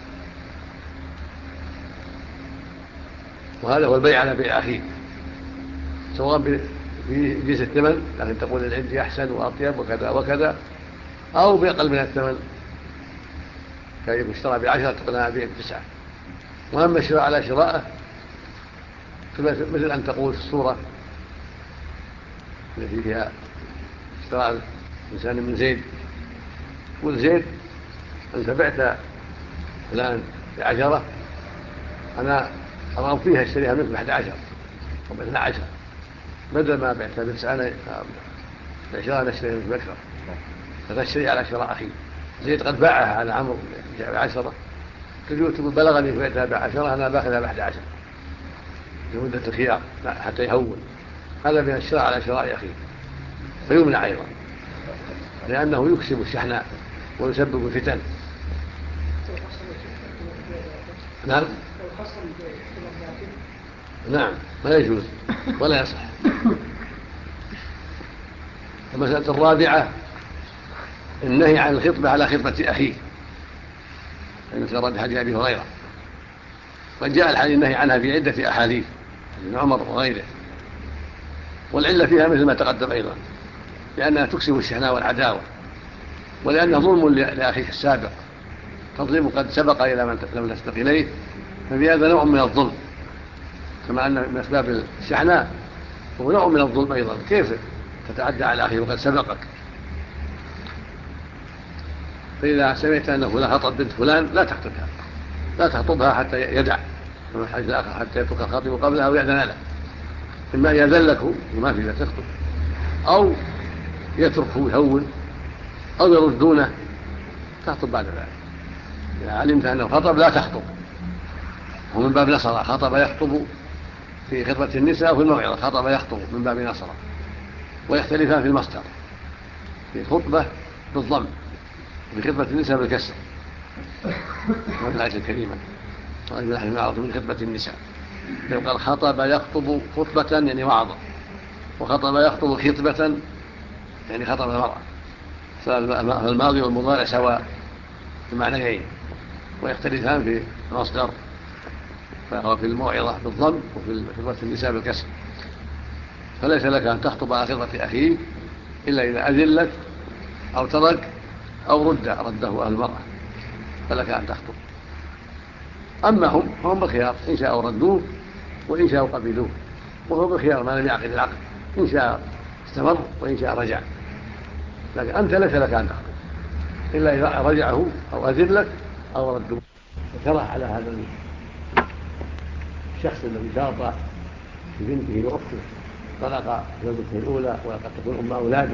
[SPEAKER 1] وهذا هو البيع على بيع أخيه، سواء في جنس الثمن، لكن تقول إن عندي أحسن وأطيب وكذا وكذا، أو بأقل من الثمن، كان اشترى ب10 تقول أنا أبيع ب9. وأما الشراء على شراءه مثل أن تقول في الصورة التي فيها اشتراء إنسان من زيد، تقول زيد أنت بعت فلان ب10 أنا أرغب فيها اشتريها منك ب11 أو ب12، بدل ما بعتها ب9 أنا ب10 أنا اشتريها منك بأكثر، فتشتري على شراء أخي. زيد قد باعها على عمرو ب10، تقول بلغني بعتها ب10 أنا باخذها ب11 لمدة الخيار حتى يهون. هذا من الشراء على شراء أخيه، فيمنع أيضا، لأنه يكسب الشحناء ويسبب الفتن. نعم نعم ما يجوز ولا يصح. المسألة الرابعة النهي عن الخطبة على خطبة أخيه، مثل رد حديث أبي هريرة، قد جاء النهي عنها في عدة أحاديث ابن عمر وغيره، والعلة فيها مثل ما تقدم أيضا لأنها تكسب الشحناء والعداوة، ولأنه ظلم لأخيك السابق، تظلم قد سبق إلى من لم تسبق إليه، ففي هذا نوع من الظلم، كما أن من أسباب الشحناء هو نوع من الظلم أيضا. كيف تتعدى على أخيه وقد سبقك؟ فإذا سمعت أن فلان خطب بنت فلان لا تخطبها حتى يدع، ومن الحديث الآخر حتى يترك الخاطب قبلها ويأذن له، إما يأذن لك وما في ذلك تخطب، أو يتركه يهون، أو يردونه تخطب بعد ذلك. إذا علمت أنه خطب لا تخطب، هو من باب نصر، خطب يخطب في خطبة النساء وفي الموعظة، خطب يخطب من باب نصر، ويختلفان في المصدر، في خطبة بالضم وفي خطبة النساء بالكسر، وفي الآية الكريمة رجل نحن نعرف من خطبة النساء، يقال خطب يخطب خطبة يعني وعظة، وخطب يخطب خطبة يعني خطب المرأة، فالماضي والمضارع سواء بمعنيين، ويختلفان في المصدر، فهو في الموعظة بالضم وفي خطبة النساء بالكسر. فليس لك أن تخطب على خطبة أخيك إلا إذا أذن لك أو ترك أو رده أهل المرأة، فلك أن تخطب. أما هم بخيار، إن شاءوا ردوه وإن شاءوا قبلوه، وهو بخيار ما لم يعقد العقد، إن شاء استمر وإن شاء رجع، لكن أنت ليس لك أن تخطب إلا إذا رجعه أو أذن لك أو ردوه. وكره على هذا الشخص الذي شرط ببنته وأخته طلق زوجته الأولى وقد تكون أم أولاده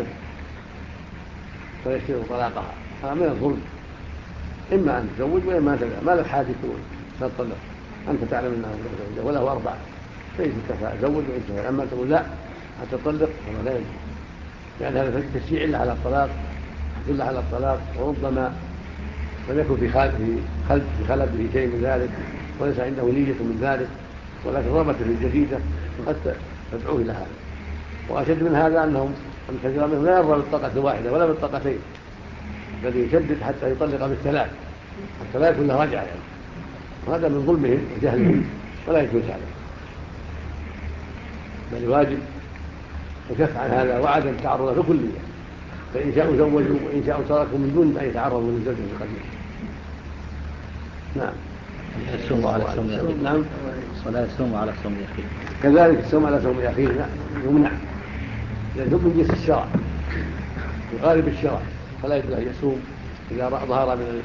[SPEAKER 1] فيشترط طلاقها، هذا من الظلم، إما أن تزوج وإما أن تزوج، ما له حاجة تطلق، أنت تعلم أنه زوجة وله 4 فإن شئت زوج وإن شئت، أما تقول لا حتى تطلق فهو لا يجوز، لأن هذا تشجيع له على الطلاق، يدل على الطلاق، وربما لم يكن في خلبه شيء من ذلك وليس عنده نية من ذلك، ولكن رغبته في الجديدة قد تدعوه إلى هذا. وأشد من هذا أنهم الكثير منهم لا يرضى بالطلقة واحدة ولا بالطلقتين، بل يشدد حتى يطلق بالثلاث حتى لا يكون له رجعة يعني. وهذا من ظلمهم وجهلهم ولا يجوز عليه، بل واجب الكف عن هذا وعدم التعرض بكلية، فإن شاءوا زوجوا وإن شاءوا تركوا من دون أن يتعرضوا للزوجة القديمة. نعم.
[SPEAKER 5] الصوم على صوم أخيه.
[SPEAKER 1] نعم.
[SPEAKER 5] ولا يصوم على صوم أخيه.
[SPEAKER 1] كذلك الصوم على صوم أخيه يمنع، لأنه من جنس الشرع يغالب الشرع، فلا يجوز أن يصوم إذا ظهر من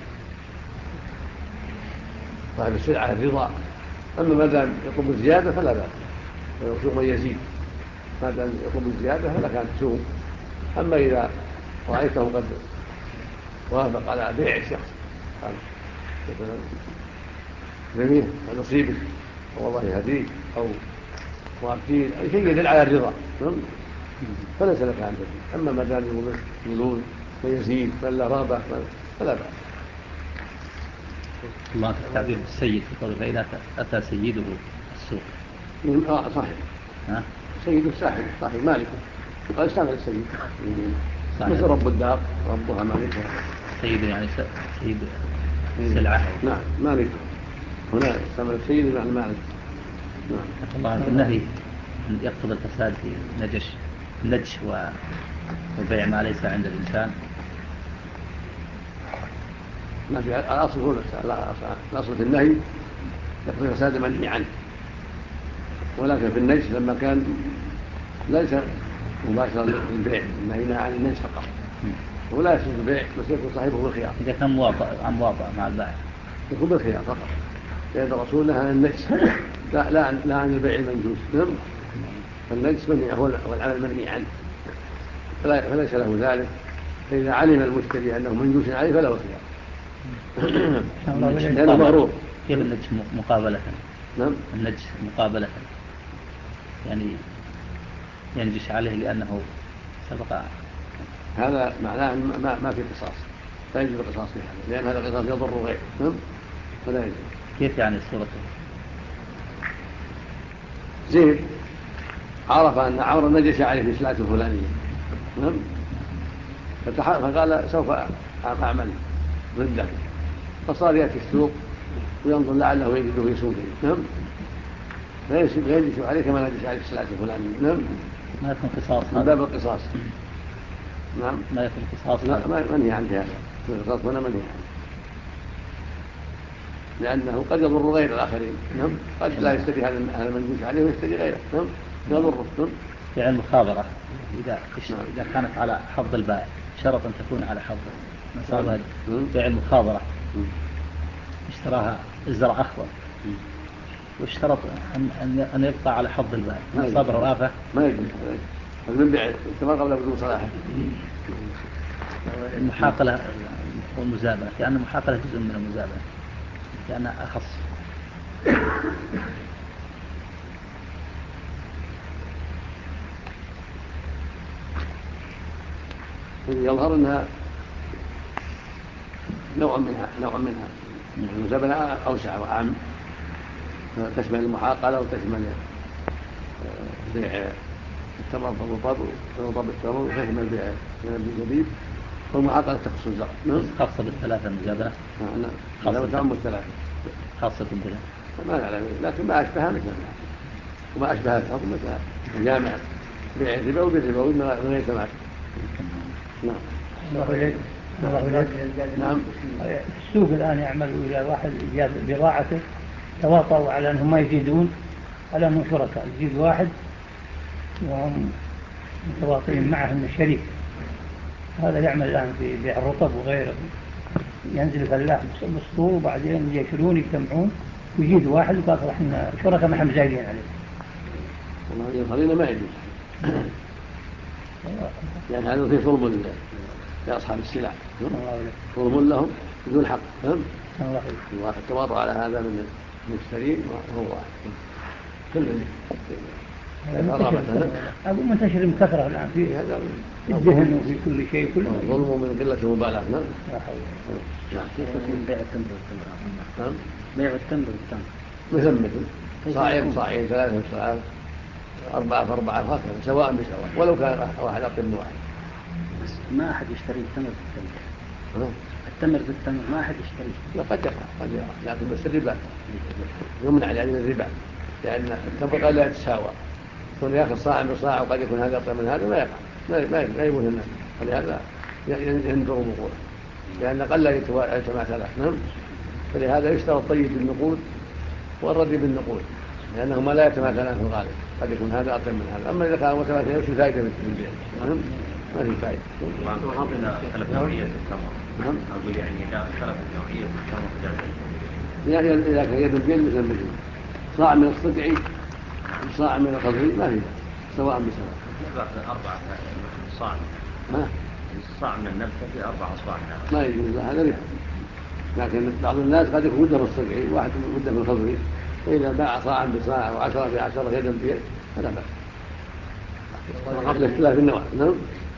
[SPEAKER 1] صاحب السلعة الرضا. أما ما دام يطلب الزيادة فلا بأس، ويصوم من يزيد، ما دام يطلب الزيادة فلا كان تصوم. أما إذا رأيته قد وافق على بيع الشخص قال مثلا جميل ونصيبك والله يهديك أو وأكيد أي شيء يدل على الرضا فليس لك أن تزيد. أما ما دام يقولون ويزيد فلا رابع فلا بأس.
[SPEAKER 5] الله تعبير السيد في قوله فإذا أتى سيده السوق.
[SPEAKER 1] صحيح. سيد الساحب صاحب مالك قال استعمل السيد مثل رب الدار ربها مالكها.
[SPEAKER 5] سيد يعني سيد السلعة.
[SPEAKER 1] نعم مالك، هنا استعمل السيد مع المالك.
[SPEAKER 5] نعم. الله النهي أن يقتضي الفساد في النجش وبيع ما ليس عند الإنسان.
[SPEAKER 1] ما في الأصل هو الأصل في النهي يقتضي الفساد منهي عنه، ولكن في النجش لما كان ليس مباشرة للبيع نهينا عن النجش فقط ولا يسوق البيع بس يكون صاحبه بالخيار.
[SPEAKER 5] إذا كان مواطأ مع البائع
[SPEAKER 1] يكون بالخيار فقط، لأن الرسول نهى عن النجس لا عن البيع المنجوس. فالنجس منهي هو العمل المنهي عنه فليس له ذلك، فإذا علم المشتري أنه منجوس عليه فله الخيار لأنه مغرور.
[SPEAKER 5] كيف النجس مقابلة؟
[SPEAKER 1] نعم
[SPEAKER 5] النجس مقابلة يعني ينجش عليه لأنه سبق.
[SPEAKER 1] هذا معناه ما في قصاص، لا يجوز القصاص في هذا لأن هذا القصاص يضر غيره فلا يجوز.
[SPEAKER 5] كيف يعني صورته؟
[SPEAKER 1] زيد عرف أن عمرو نجش عليه في سلعة الفلانية فقال سوف أعمل ضده، فصار يأتي السوق وينظر لعله يجده يسوق فينجش عليه كما نجش عليه في سلعة الفلانية.
[SPEAKER 5] ما يكون قصاص
[SPEAKER 1] من باب القصاص. نعم.
[SPEAKER 5] ما يكون قصاص.
[SPEAKER 1] لا منهي عن هذا، القصاص هنا منهي عنه، لأنه قد يضر غير الآخرين. نعم. قد لا يشتري هذا المنجوش عليه ويشتري غيره. نعم. يضره.
[SPEAKER 5] في علم المخابرة إذا كانت على حظ البائع شرط أن تكون على حظ مثلا في علم المخابرة اشتراها الزرع أخضر واشترط أن يبقى على حظ البائع من صبر آفة
[SPEAKER 1] ما يجوز من بيع اشترى قبل بدون صلاحه.
[SPEAKER 5] المحاقلة والمزابنة، لأن المحاقلة جزء من المزابنة لأنها أخص.
[SPEAKER 1] يظهر أنها نوع منها المزابنة أوسع وأعم، تشمل المحاقلة وتشمل بيع التمر والرطب بالتمر وتشمل بيع الزبيب، والمحاقلة تخص الزرع.
[SPEAKER 5] خاصة بالثلاثة المزابنة.
[SPEAKER 1] نعم. تعم الثلاثة
[SPEAKER 5] خاصة بها
[SPEAKER 1] ما نعلم، لكن ما أشبهها مثلها وما أشبهها الحكم مثلها جامع بيع الربا وبالربا من غير تماثل. نعم. نعم.
[SPEAKER 6] السوق الآن يعمل إذا واحد جاب بضاعته تواطؤوا على أنهم ما يزيدون، على أنهم شركاء، يزيد واحد وهم متواطئين معه من الشريك. هذا يعمل الآن في بيع الرطب وغيره، ينزل الفلاح بالسطور وبعدين يشترون يجتمعون ويجيد واحد وقال احنا شركاء ما احنا زايدين عليه.
[SPEAKER 1] والله القرينة ما يجوز يعني هذا في ظلم لأصحاب السلع، ظلم لهم بدون حق. التواطؤ على هذا من المشترين وهو كل
[SPEAKER 6] أقول منتشر بكثرة الآن في الدهن وفي كل شيء
[SPEAKER 1] ظلم من قلة المبالاة.
[SPEAKER 6] نعم. كيف يكون بيع التمر والتمر؟ بيع التمر والتمر
[SPEAKER 1] مثل صاعين 3 صاعات 4 في 4 هكذا سواء بسواء، ولو كان واحد أقل من واحد.
[SPEAKER 6] ما أحد يشتري التمر بالتمر. التمر بالتمر ما أحد يشتريه.
[SPEAKER 1] قد يقع لكن بس الربا يمنع يعني الربا، لأن التمر قد لا يتساوى، يكون يأخذ صاع بصاع وقد يكون هذا أقل من هذا ما يقع لا يبون الناس، ولهذا ينذر الوقوع لأن قد لا يتماثل. نعم. فلهذا يشترى الطيب بالنقود والردي بالنقود لأنهما لا يتماثلان في الغالب، قد يكون هذا أقل من هذا. أما إذا كان متماثلين وش الفائدة من البيع؟ ما في فائدة.
[SPEAKER 5] اختلف نوعية التمر. أقول يعني إذا اختلف نوعية التمر
[SPEAKER 1] إذا كان يد البيد مثل البيد، صاع من الصقعي وصاع من الخضري ما في سواء بسواء.
[SPEAKER 5] 4 صاع. الصاع من النبتة في 4 صاع.
[SPEAKER 1] ما يجوز هذا ربا، لكن بعض الناس قد يكون مدة في الصقعي واحد مدة في الخضري، فإذا باع صاعا بصاع و10 ب10 يدا بيد فلا بأس قبل اختلاف النوع. نعم.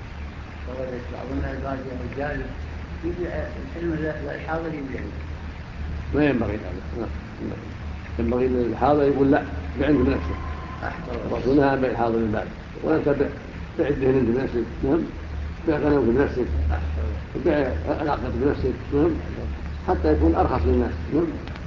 [SPEAKER 6] بعض الناس قال يا رجال يبيع الحلم الحاضر يبيع.
[SPEAKER 1] ما ينبغي هذا. ينبغي للحاضر يقول لا بيع انت بنفسك، الرسول نهى عن بيع الحاضر للبائع، ولا تبع بيع الدهن انت بنفسك. نعم. بيع غنمك بنفسك، بيع العقد بنفسك. نعم. حتى يكون ارخص للناس. نعم.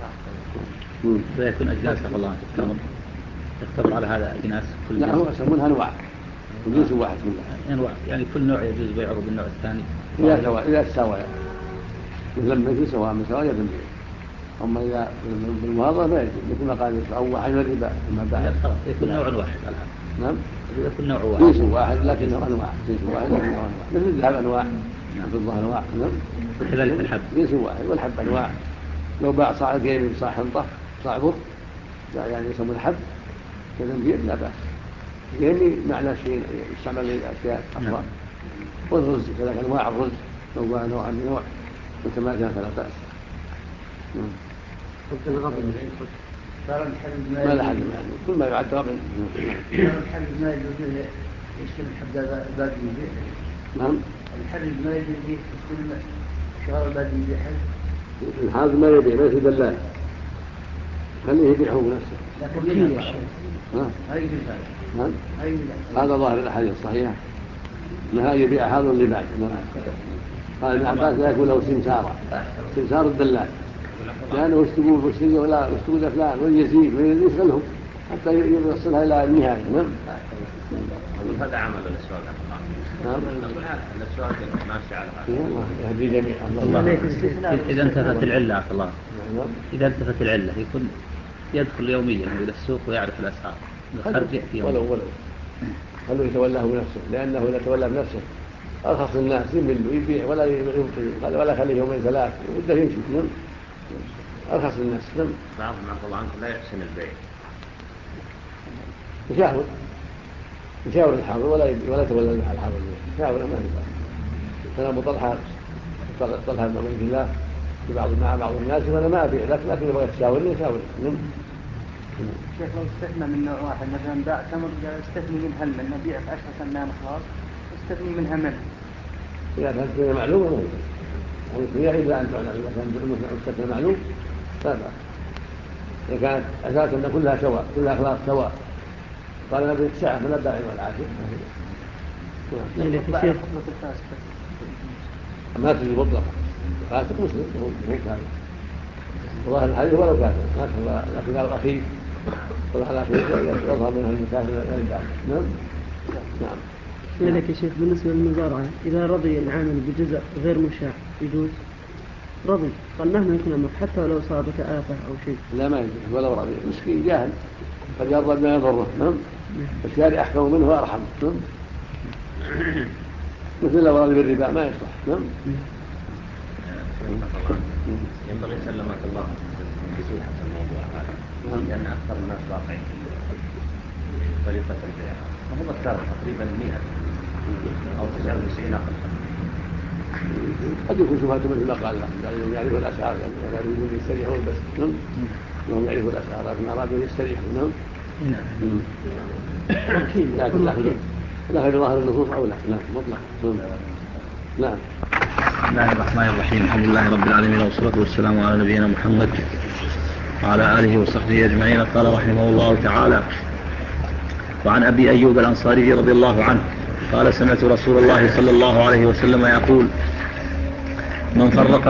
[SPEAKER 5] ويكون اجناس الله تكتب على هذا اجناس كل
[SPEAKER 1] لا هو يسمونها انواع وجنس واحد منها
[SPEAKER 5] انواع، يعني كل نوع يجوز بيعه بالنوع الثاني
[SPEAKER 1] اذا تساوى لما يجوز سواء من سواء يد بيد. أما إذا بالمواضع لا يجوز مثل ما قال أو واحد من الربا ما باع
[SPEAKER 5] يكون نوع واحد الآن.
[SPEAKER 1] نعم.
[SPEAKER 5] يكون نوع واحد
[SPEAKER 1] جنس واحد لكنه أنواع، جنس واحد لكنه أنواع، مثل الذهب أنواع والفضة أنواع. نعم.
[SPEAKER 5] وكذلك الحب
[SPEAKER 1] جنس واحد والحب أنواع. لو باع صاع القيمي بصاع حنطة صاع بر يعني يسمى الحب كذنبير لا بأس. القيمي معنى شيء يستعمل للأشياء أخرى. والرز كذلك أنواع الرز لو باع نوعا بنوع متماثلا فلا بأس. ما لا حد كل ما يعد غبن.
[SPEAKER 6] الحل ما يجوز يستلم حد البادي يبيع.
[SPEAKER 1] نعم.
[SPEAKER 6] الحل ما يجوز يستلم شهر البادي يبيع.
[SPEAKER 1] الحاضر ما يبيع ليس دلال، خليه يبيعه بنفسه.
[SPEAKER 6] لكن
[SPEAKER 1] نعم. هذا ظاهر الاحاديث الصحيحه انها يبيع حاضر لبعض. قال ابن عباس لا يكون له سمسار الدلال، لانه اشتغل لفلان ويزيد ويشغلهم حتى يوصلها الى النهايه. نعم.
[SPEAKER 5] هذا عمل الاسواق.
[SPEAKER 1] نعم.
[SPEAKER 5] السؤال ماشي على
[SPEAKER 1] الله يهدي جميعا.
[SPEAKER 5] إذا انتفت العلة الله.
[SPEAKER 1] نعم.
[SPEAKER 5] إذا انتفت العلة يكون يدخل يوميا إلى السوق ويعرف الأسعار. الخرج يأتي
[SPEAKER 1] ولو خلوا يتولاه بنفسه، لأنه إذا تولى بنفسه أرخص الناس منه يبيع ولا يبطي ولا يخليه يومين ثلاث وده يمشي. نعم. أرخص الناس. نعم.
[SPEAKER 5] بعضهم عفوا عنك لا يحسن البيع.
[SPEAKER 1] يشاور الحاضر ولا يتولى الحاضر، يشاور ما في بأس. كان أبو طلحة بن عبيد الله مع بعض الناس وأنا ما أبيع لكن يبغى تشاورني يشاور.
[SPEAKER 6] شيخ لو استثنى من نوع واحد مثلا باع تمر قال استثني منها المن نبيع ب10 أيام خلاص استثني منها من.
[SPEAKER 1] إذا كانت معلومة يعني إلا أن تعلم إذا كان استثنى معلوم لا بأس. إذا كانت أساسا كلها سواء كلها أخلاق سواء قال أنا أبيع 9 فلا باع والعاشر. ما تجي مطلقا الفاسق مسلم هو كافر. وظاهر الحديث ولو كافر لكن قال الأخير والله الأخير يظهر منها المكافر يرجع. نعم. نعم.
[SPEAKER 3] لك يا شيخ بالنسبة للمزارعة إذا رضي العامل بجزء غير مشاع يجوز؟ رضي قال مهما يكون أمر حتى لو صابت آفة أو شيء.
[SPEAKER 1] لا ما يجوز ولو رضي مسكين جاهل قد يرضى بما يضره. نعم. الشارع أحكم منه وأرحم. نعم. مثل لو رضي بالربا ما يصلح. نعم.
[SPEAKER 5] ينبغي سلمك الله بصيحة الموضوع هذا لأن أكثر الناس واقعين في طريقة البيع وهم أكثر تقريبا 100 أو 99 أقل.
[SPEAKER 1] قد يكون شبهة مثل ما قال لهم يعرفوا الأسعار يعني يريدون يستريحون بس. نعم. وهم يعرفوا الأسعار لكن أرادوا يستريحوا. نعم. لكن ظاهر النصوص أولى. نعم مطلق. نعم.
[SPEAKER 5] بسم الله الرحمن الرحيم الحمد لله رب العالمين والصلاة والسلام على نبينا محمد وعلى آله وصحبه أجمعين. قال رحمه الله تعالى: وعن أبي أيوب الأنصاري رضي الله عنه قال: سمعت رسول الله صلى الله عليه وسلم يقول: من فرق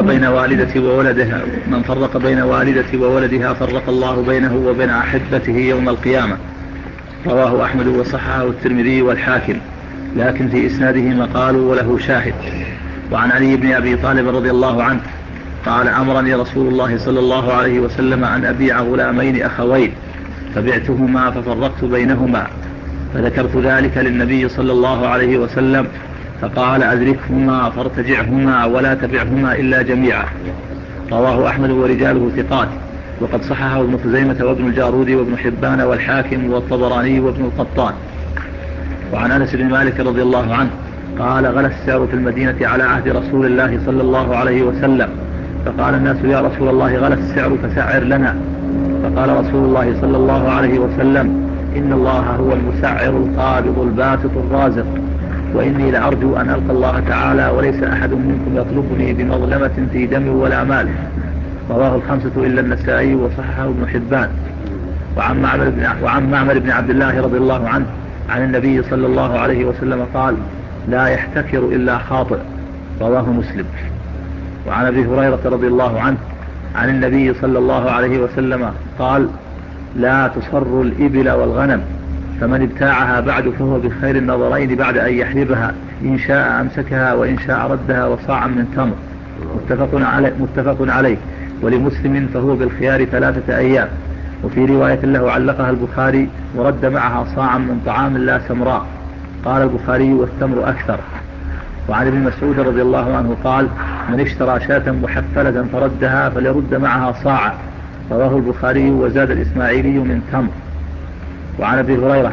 [SPEAKER 5] بين والدته وولدها فرق الله بينه وبين أحبته يوم القيامة. رواه أحمد وصححه الترمذي والحاكم، لكن في إسناده مقال وله شاهد. وعن علي بن أبي طالب رضي الله عنه قال: أمرني رسول الله صلى الله عليه وسلم أن أبيع غلامين أخوين فبعتهما ففرقت بينهما، فذكرت ذلك للنبي صلى الله عليه وسلم فقال: أدركهما فارتجعهما ولا تبعهما إلا جميعا. رواه أحمد ورجاله ثقات، وقد صححه ابن خزيمة وابن الجارود وابن حبان والحاكم والطبراني وابن القطان. وعن أنس بن مالك رضي الله عنه قال: غلا السعر في المدينة على عهد رسول الله صلى الله عليه وسلم، فقال الناس: يا رسول الله غلا السعر فسعر لنا. فقال رسول الله صلى الله عليه وسلم: إن الله هو المسعر القابض الباسط الرازق، وإني لأرجو أن ألقى الله تعالى وليس أحد منكم يطلبني بمظلمة في دم ولا مال. رواه الخمسة إلا النسائي وصححه ابن حبان. وعن معمر بن عبد الله رضي الله عنه عن النبي صلى الله عليه وسلم قال: لا يحتكر إلا خاطئ. رواه مسلم. وعن أبي هريرة رضي الله عنه عن النبي صلى الله عليه وسلم قال: لا تصر الإبل والغنم، فمن ابتاعها بعد فهو بخير النظرين بعد أن يحلبها، إن شاء أمسكها وإن شاء ردها وصاعا من تمر. متفق عليه. ولمسلم: فهو بالخيار 3 أيام. وفي رواية له علقها البخاري: ورد معها صاعا من طعام لا سمراء. قال البخاري: والتمر أكثر. وعن ابن مسعود رضي الله عنه قال: من اشترى شاة محفلة فردها فليرد معها صاعا. رواه البخاري وزاد الإسماعيلي من تمر. وعن أبي هريرة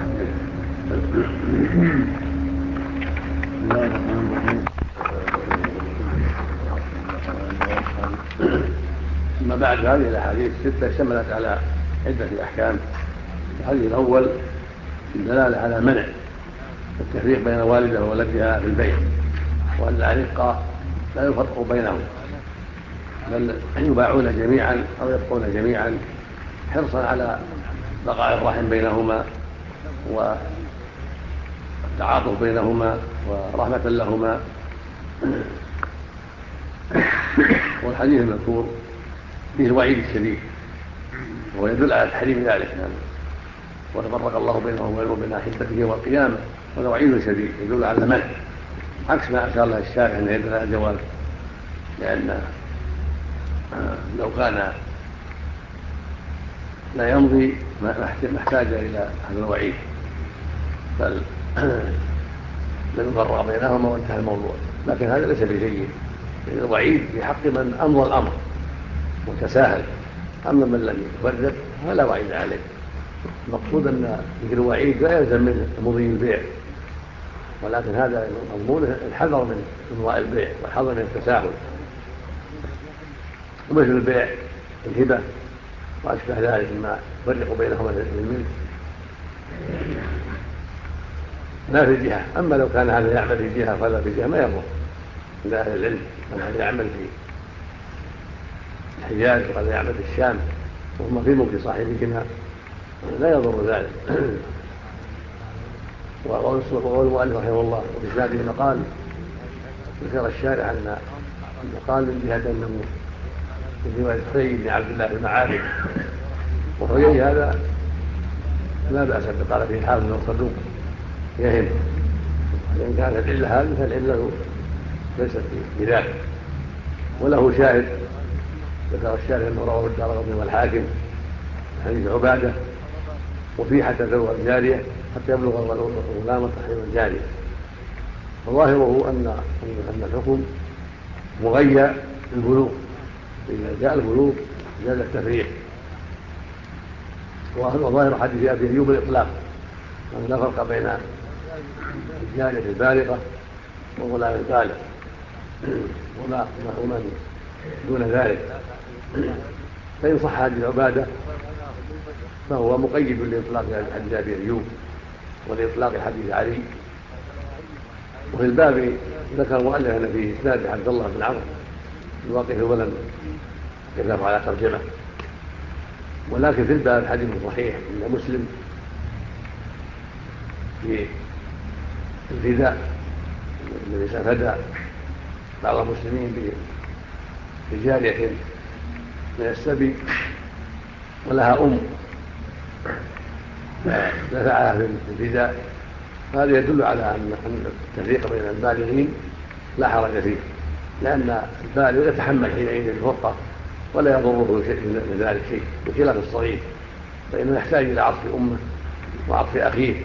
[SPEAKER 1] أما بعد هذه الأحاديث 6 اشتملت على عدة أحكام. الحديث الأول الدلالة على منع التفريق بين والده وولدها في البيع، وأن الأرقاء لا يفرق بينهم بل يباعون جميعا أو يبقون جميعا حرصا على بقاء الرحم بينهما والتعاطف بينهما ورحمة لهما. والحديث المذكور فيه الوعيد الشديد وهو يدل على تحريم ذلك وتفرق الله بينه وبين أحبته يوم القيامة، وهذا وعيد شديد يدل على منع عكس ما أشار له الشارع أنه يدل على الجواز، لأن لو كان لا يمضي محتاج إلى هذا الوعيد، بل لنفرق بينهما وانتهى الموضوع. لكن هذا ليس بجيد، لأن الوعيد في حق من أمضى الأمر وتساهل، أما من لم يفرق فلا وعيد عليه. المقصود أن ذكر الوعيد لا يلزم من مضي البيع، ولكن هذا مضمونه الحذر من إمضاء البيع والحذر من التساهل، ومثل البيع الهبة وأشبه ذلك مما يفرق بينهما الملك لا في جهة. أما لو كان هذا يعمل في جهة فلا في جهة ما يضر عند أهل العلم، من هذا يعمل في الحجاز وهذا يعمل في الشام وهما في ملك صاحبهما لا يضر ذلك. وقول المؤلف رحمه الله وفي إسناده مقال ذكر الشارع أن قال من جهة أنه من رواية حيي بن عبد الله المعارف، وحيي هذا لا بأس به، قال فيه حافظ صدوق يهم، وإن كانت العلة هذه فالعلة ليست بذلك. وله شاهد ذكر الشارع أنه رواه الدارقطني والحاكم حديث عبادة وفيه حتى تبلغ الجارية حتى يبلغ الغلام تحريم الجارية. فظاهره أن الحكم مغير بالبلوغ، إذا جاء البلوغ جاز التفريق. وظاهر حديث أبي أيوب الإطلاق، أنه لا فرق بين الجارية البالغة والغلام البالغ ومن دون ذلك. فإن صح حديث عبادة فهو مقيد لإطلاق حديث أبي أيوب ولإطلاق حديث علي. وفي الباب ذكر المؤلف أن فيه إسناد عبد الله بن عمرو الواقف ولم يكتب على ترجمة، ولكن في الباب حديث صحيح عند مسلم في الفداء الذي فدى بعض المسلمين بجارية من السبي ولها فدفعها في الفداء. هذا يدل على أن التفريق بين البالغين لا حرج فيه، لأن البالغ يتحمل حينئذ الفرقة ولا يضره من ذلك شيء، بخلاف الصغير فإنه يحتاج إلى عطف أمه وعطف أخيه.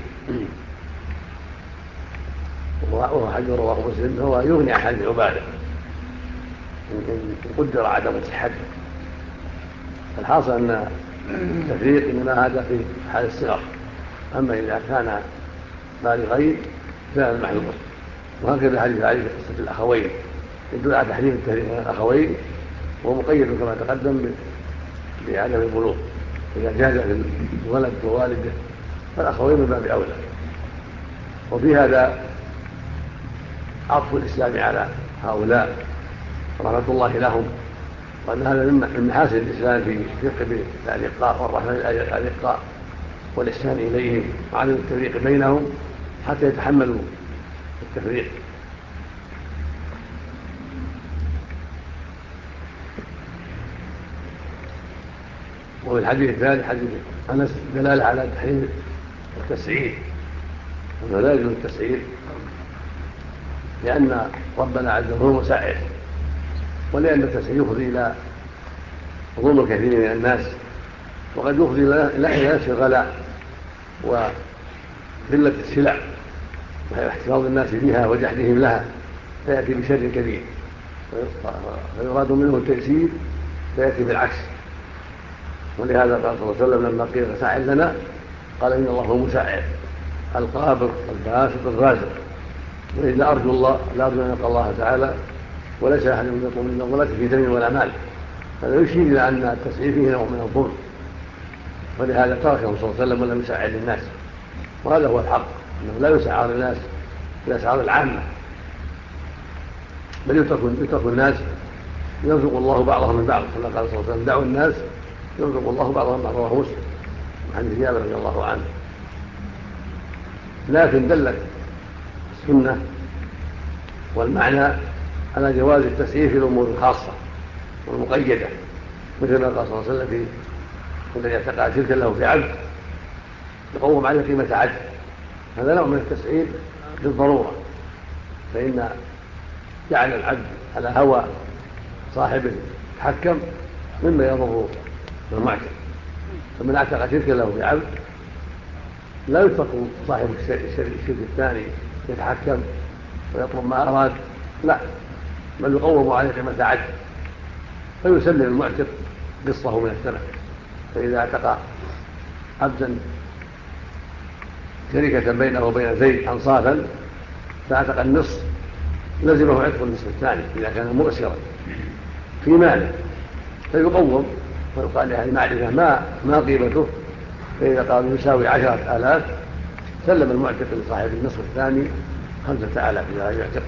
[SPEAKER 1] وهو حديث رواه مسلم فهو يغني عن حديث عبادة إن قدر عدم صحته. الحاصل أن التفريق إنما هذا في حال الصغر، أما إذا كان بالغين فهذا محذور. وهكذا حديث علي في قصة الأخوين يدل على تحريم التفريق بين الأخوين، ومقيد كما تقدم بعدم البلوغ. إذا جاز الولد ووالده فالأخوين من باب أولى. وفي هذا عطف الإسلام على هؤلاء رحمة الله لهم، وأن هذا من محاسن الإسلام في الرفق بالأرقاء والرحمة بالأرقاء والإحسان إليهم وعدم التفريق بينهم حتى يتحملوا التفريق. وفي الحديث الثالث حديث أنس دلالة على تحريم التسعير، وأنه لا يجوز التسعير لأن ربنا عز وجل هو مسعر، ولأن التسعير يفضي إلى ظلم كثير من الناس، وقد يفضي إلى نفس الغلاء وقلة السلع واحتفاظ الناس بها وجحدهم لها، فيأتي بشر كبير، فيراد منه التيسير فيأتي بالعكس. ولهذا قال صلى الله عليه وسلم لما قيل سعر لنا قال إن الله هو مسعر القابض الباسط الرازق، وإذا أرجو الله لا أرجو أن يلقى الله تعالى وليس أحد منكم من الظلة في دم ولا مال. هذا يشير إلى أن التسعير فيه نوع من الظلم، ولهذا تركه صلى الله عليه وسلم ولم يسعر للناس. وهذا هو الحق، أنه لا يسعر للناس بالأسعار العامة، بل يترك الناس يرزق الله بعضهم من بعض، كما قال صلى الله عليه وسلم دعوا الناس يرزق الله بعضهم من بعض، رواه مسلم عن جابر رضي الله عنه. لكن دلت السنة والمعنى على جواز التسعير في الأمور الخاصة والمقيدة، مثل ما قال صلى الله عليه وسلم في الذي اعتقد تلك له في عبد يقوم عليه قيمة عبد، هذا نوع من التسعير للضرورة، فإن جعل العبد على هوى صاحبه يتحكم مما يضر المعتق. فمن اعتق شركا له بعبد لا يترك صاحب الشرك الثاني يتحكم ويطلب ما أراد، لا، بل يقوم عليه قيمة عدل، فيسلم المعتق قسطه من الثمن. فإذا اعتق عبدا شركة بينه وبين زيد أنصافا فاعتق النصف لزمه عتق النصف الثاني إذا كان مؤسرا في ماله، فيقوم ويقال لأهل المعرفة ما قيمته، فإذا قالوا يساوي 10,000 سلم المعتق لصاحب النصف الثاني 5,000 إذا يعتق.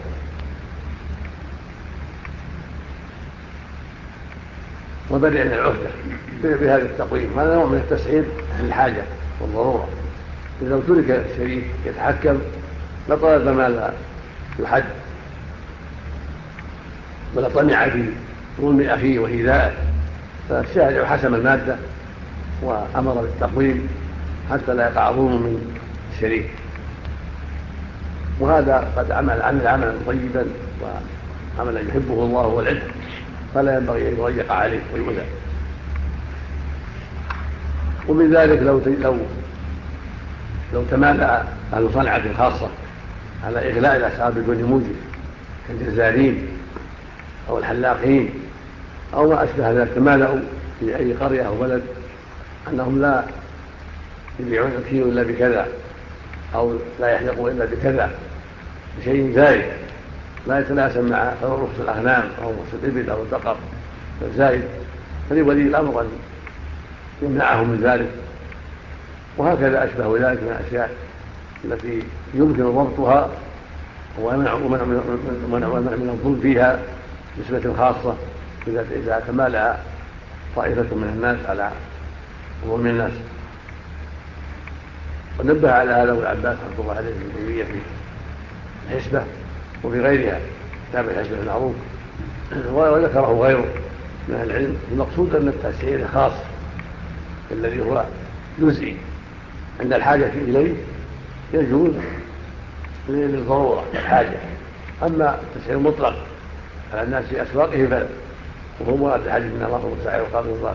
[SPEAKER 1] وبدأ من العهدة بهذا التقويم، هذا نوع من التسعير للحاجة والضرورة. إذا لو ترك الشريك يتحكم لطلب ما لا يحد ولطمع في ظلم أخيه وإيذائه، فالشارع حسم المادة وأمر بالتقويم حتى لا يقع ظلم من الشريك. وهذا قد عمل عملا طيبا وعملا يحبه الله والعدل، فلا ينبغي أن يضيق عليه ويؤذى. ومن ذلك لو تمالأ أهل صنعة خاصة على إغلاء الأسعار بدون موجب كالجزارين أو الحلاقين أو ما أشبه ذلك، تمالأوا في أي قرية أو بلد أنهم لا يبيعون الكيلو إلا بكذا أو لا يحلقون إلا بكذا بشيء زايد لا يتناسب مع رخص الأغنام أو رخص الإبل أو البقر الزايد، فلولي الأمر أن يمنعهم من ذلك. وهكذا أشبه ذلك من الأشياء التي يمكن ضبطها ومنع من الظلم فيها نسبة خاصة إذا تمالأ طائفة من الناس على ظلم الناس. ونبه على هذا ابن عباس رحمه الله عليه ابن تيمية في الحسبة وفي غيرها كتاب الحسبة المعروف، وذكره غيره من أهل العلم. المقصود أن التسعير الخاص الذي هو جزئي عند الحاجة إليه يجوز للضرورة الحاجة، أما التسعير المطلق على الناس في أسواقه وهو مراد الحديث من الله والسعير وقابل الراس.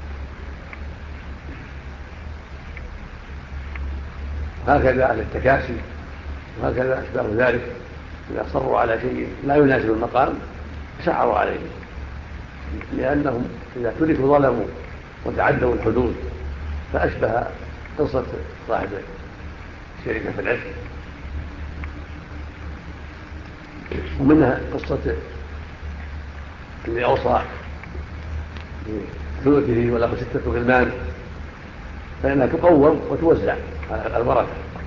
[SPEAKER 1] هكذا أهل التكاسي وهكذا أشباه ذلك إذا أصروا على شيء لا يناسب المقام سحروا عليه، لأنهم إذا تركوا ظلموا وتعدوا الحدود، فأشبه قصة صاحب الشركة في العتق. ومنها قصة اللي أوصى بثلثه وله 6 غلمان، فإنها تقوم وتوزع على الورثة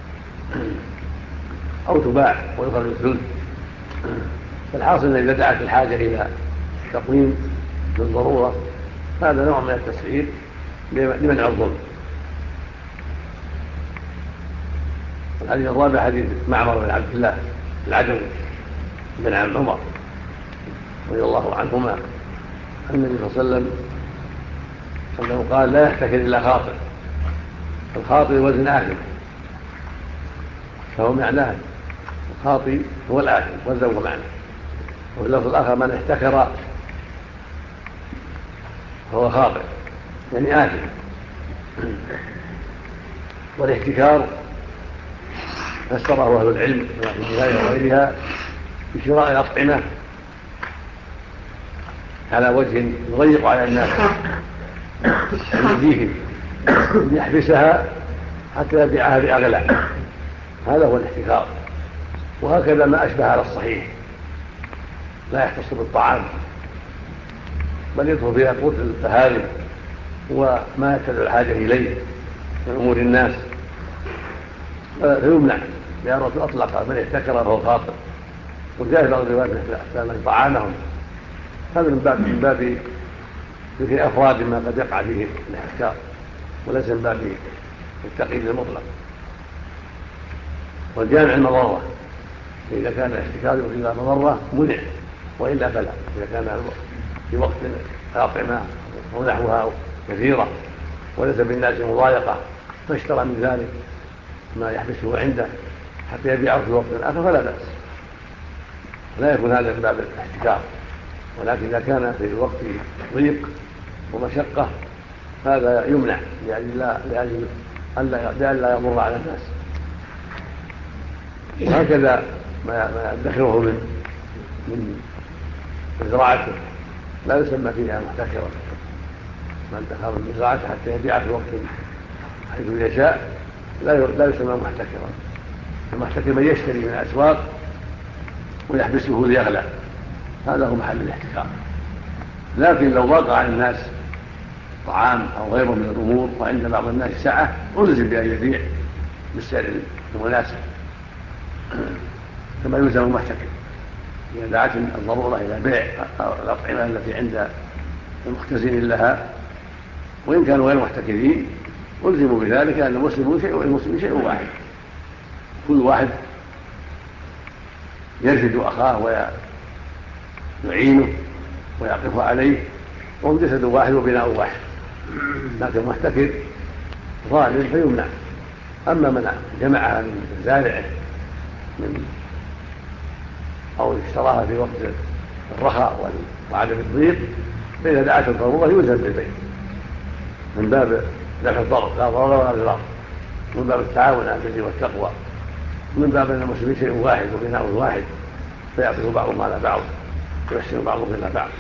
[SPEAKER 1] أو تباع ويخرج الثلث. فالحاصل أن إذا دعت الحاجة إلى تقويم بالضرورة هذا نوع من التسعير لمنع الظلم. الحديث الرابع حديث معمر بن عبد الله العدوي بن عم عمر رضي الله عنهما عن النبي صلى الله عليه وسلم أنه قال: لا يحتكر إلا خاطئ، الخاطئ وزن آثم، فهو معناه الخاطئ هو الآثم وزن معناه. وفي اللفظ الآخر: من احتكر فهو خاطئ يعني آثم. والاحتكار فسره أهل العلم في النهاية وغيرها بشراء الأطعمة على وجه يضيق على الناس يجيهم يحبسها حتى يبيعها بأغلى، هذا هو الاحتكار. وهكذا ما أشبه على الصحيح لا يختص بالطعام بل يدخل فيها قوت التهالي وما يتبع الحاجة إليه من أمور الناس، فيمنع، لأن الرسول أطلق من احتكر فهو خاطئ. وجاء بعض الروايات من طعامهم، هذا من باب ذكر أفراد ما قد يقع فيه الاحتكار وليس من باب التقييد المطلق. والجامع المضرة، إذا كان الاحتكار يؤدي إلى مضرة منع، وإلا فلا. إذا كان في وقت الأطعمة أو نحوها كثيرة وليس بالناس مضايقة فاشترى من ذلك ما يحبسه عنده حتى يبيعه في وقت آخر فلا بأس. لا يكون هذا من باب الاحتكار، ولكن إذا كان في وقت ضيق ومشقة هذا يمنع لأجل ألا يضر على الناس. وهكذا ما يدخره من زراعته لا يسمى فيها محتكرا، من ادخر من زراعته حتى يبيع في وقت حيث يشاء لا يسمى محتكرا. المحتكر من يشتري من الأسواق ويحبسه ليغلى، هذا هو محل الاحتكار. لكن لو ضاق على الناس طعام أو غيره من الأمور وعند بعض الناس سعة ألزم بأن يبيع بالسعر المناسب كما يلزم المحتكر إذا دعت الضرورة إلى بيع الأطعمة التي عند المختزين لها، وإن كانوا غير محتكرين ألزموا بذلك أن المسلم شيء والمسلم شيء واحد، كل واحد يرشد أخاه ويعينه ويعطف عليه، وهم جسد واحد وبناء واحد. لكن المحتكر ظالم فيمنع. أما من جمعها من زارعه أو اشتراها في وقت الرخاء وعدم الضيق فإذا دعت الضرورة يلزم بالبيع من باب دفع الضرر، لا ضرر ولا ضرار، من باب التعاون على البر والتقوى، من باب أن المسلمين شيء واحد وبناء واحد فيعطف بعضهم على بعض ويحسن بعضهم إلى بعض.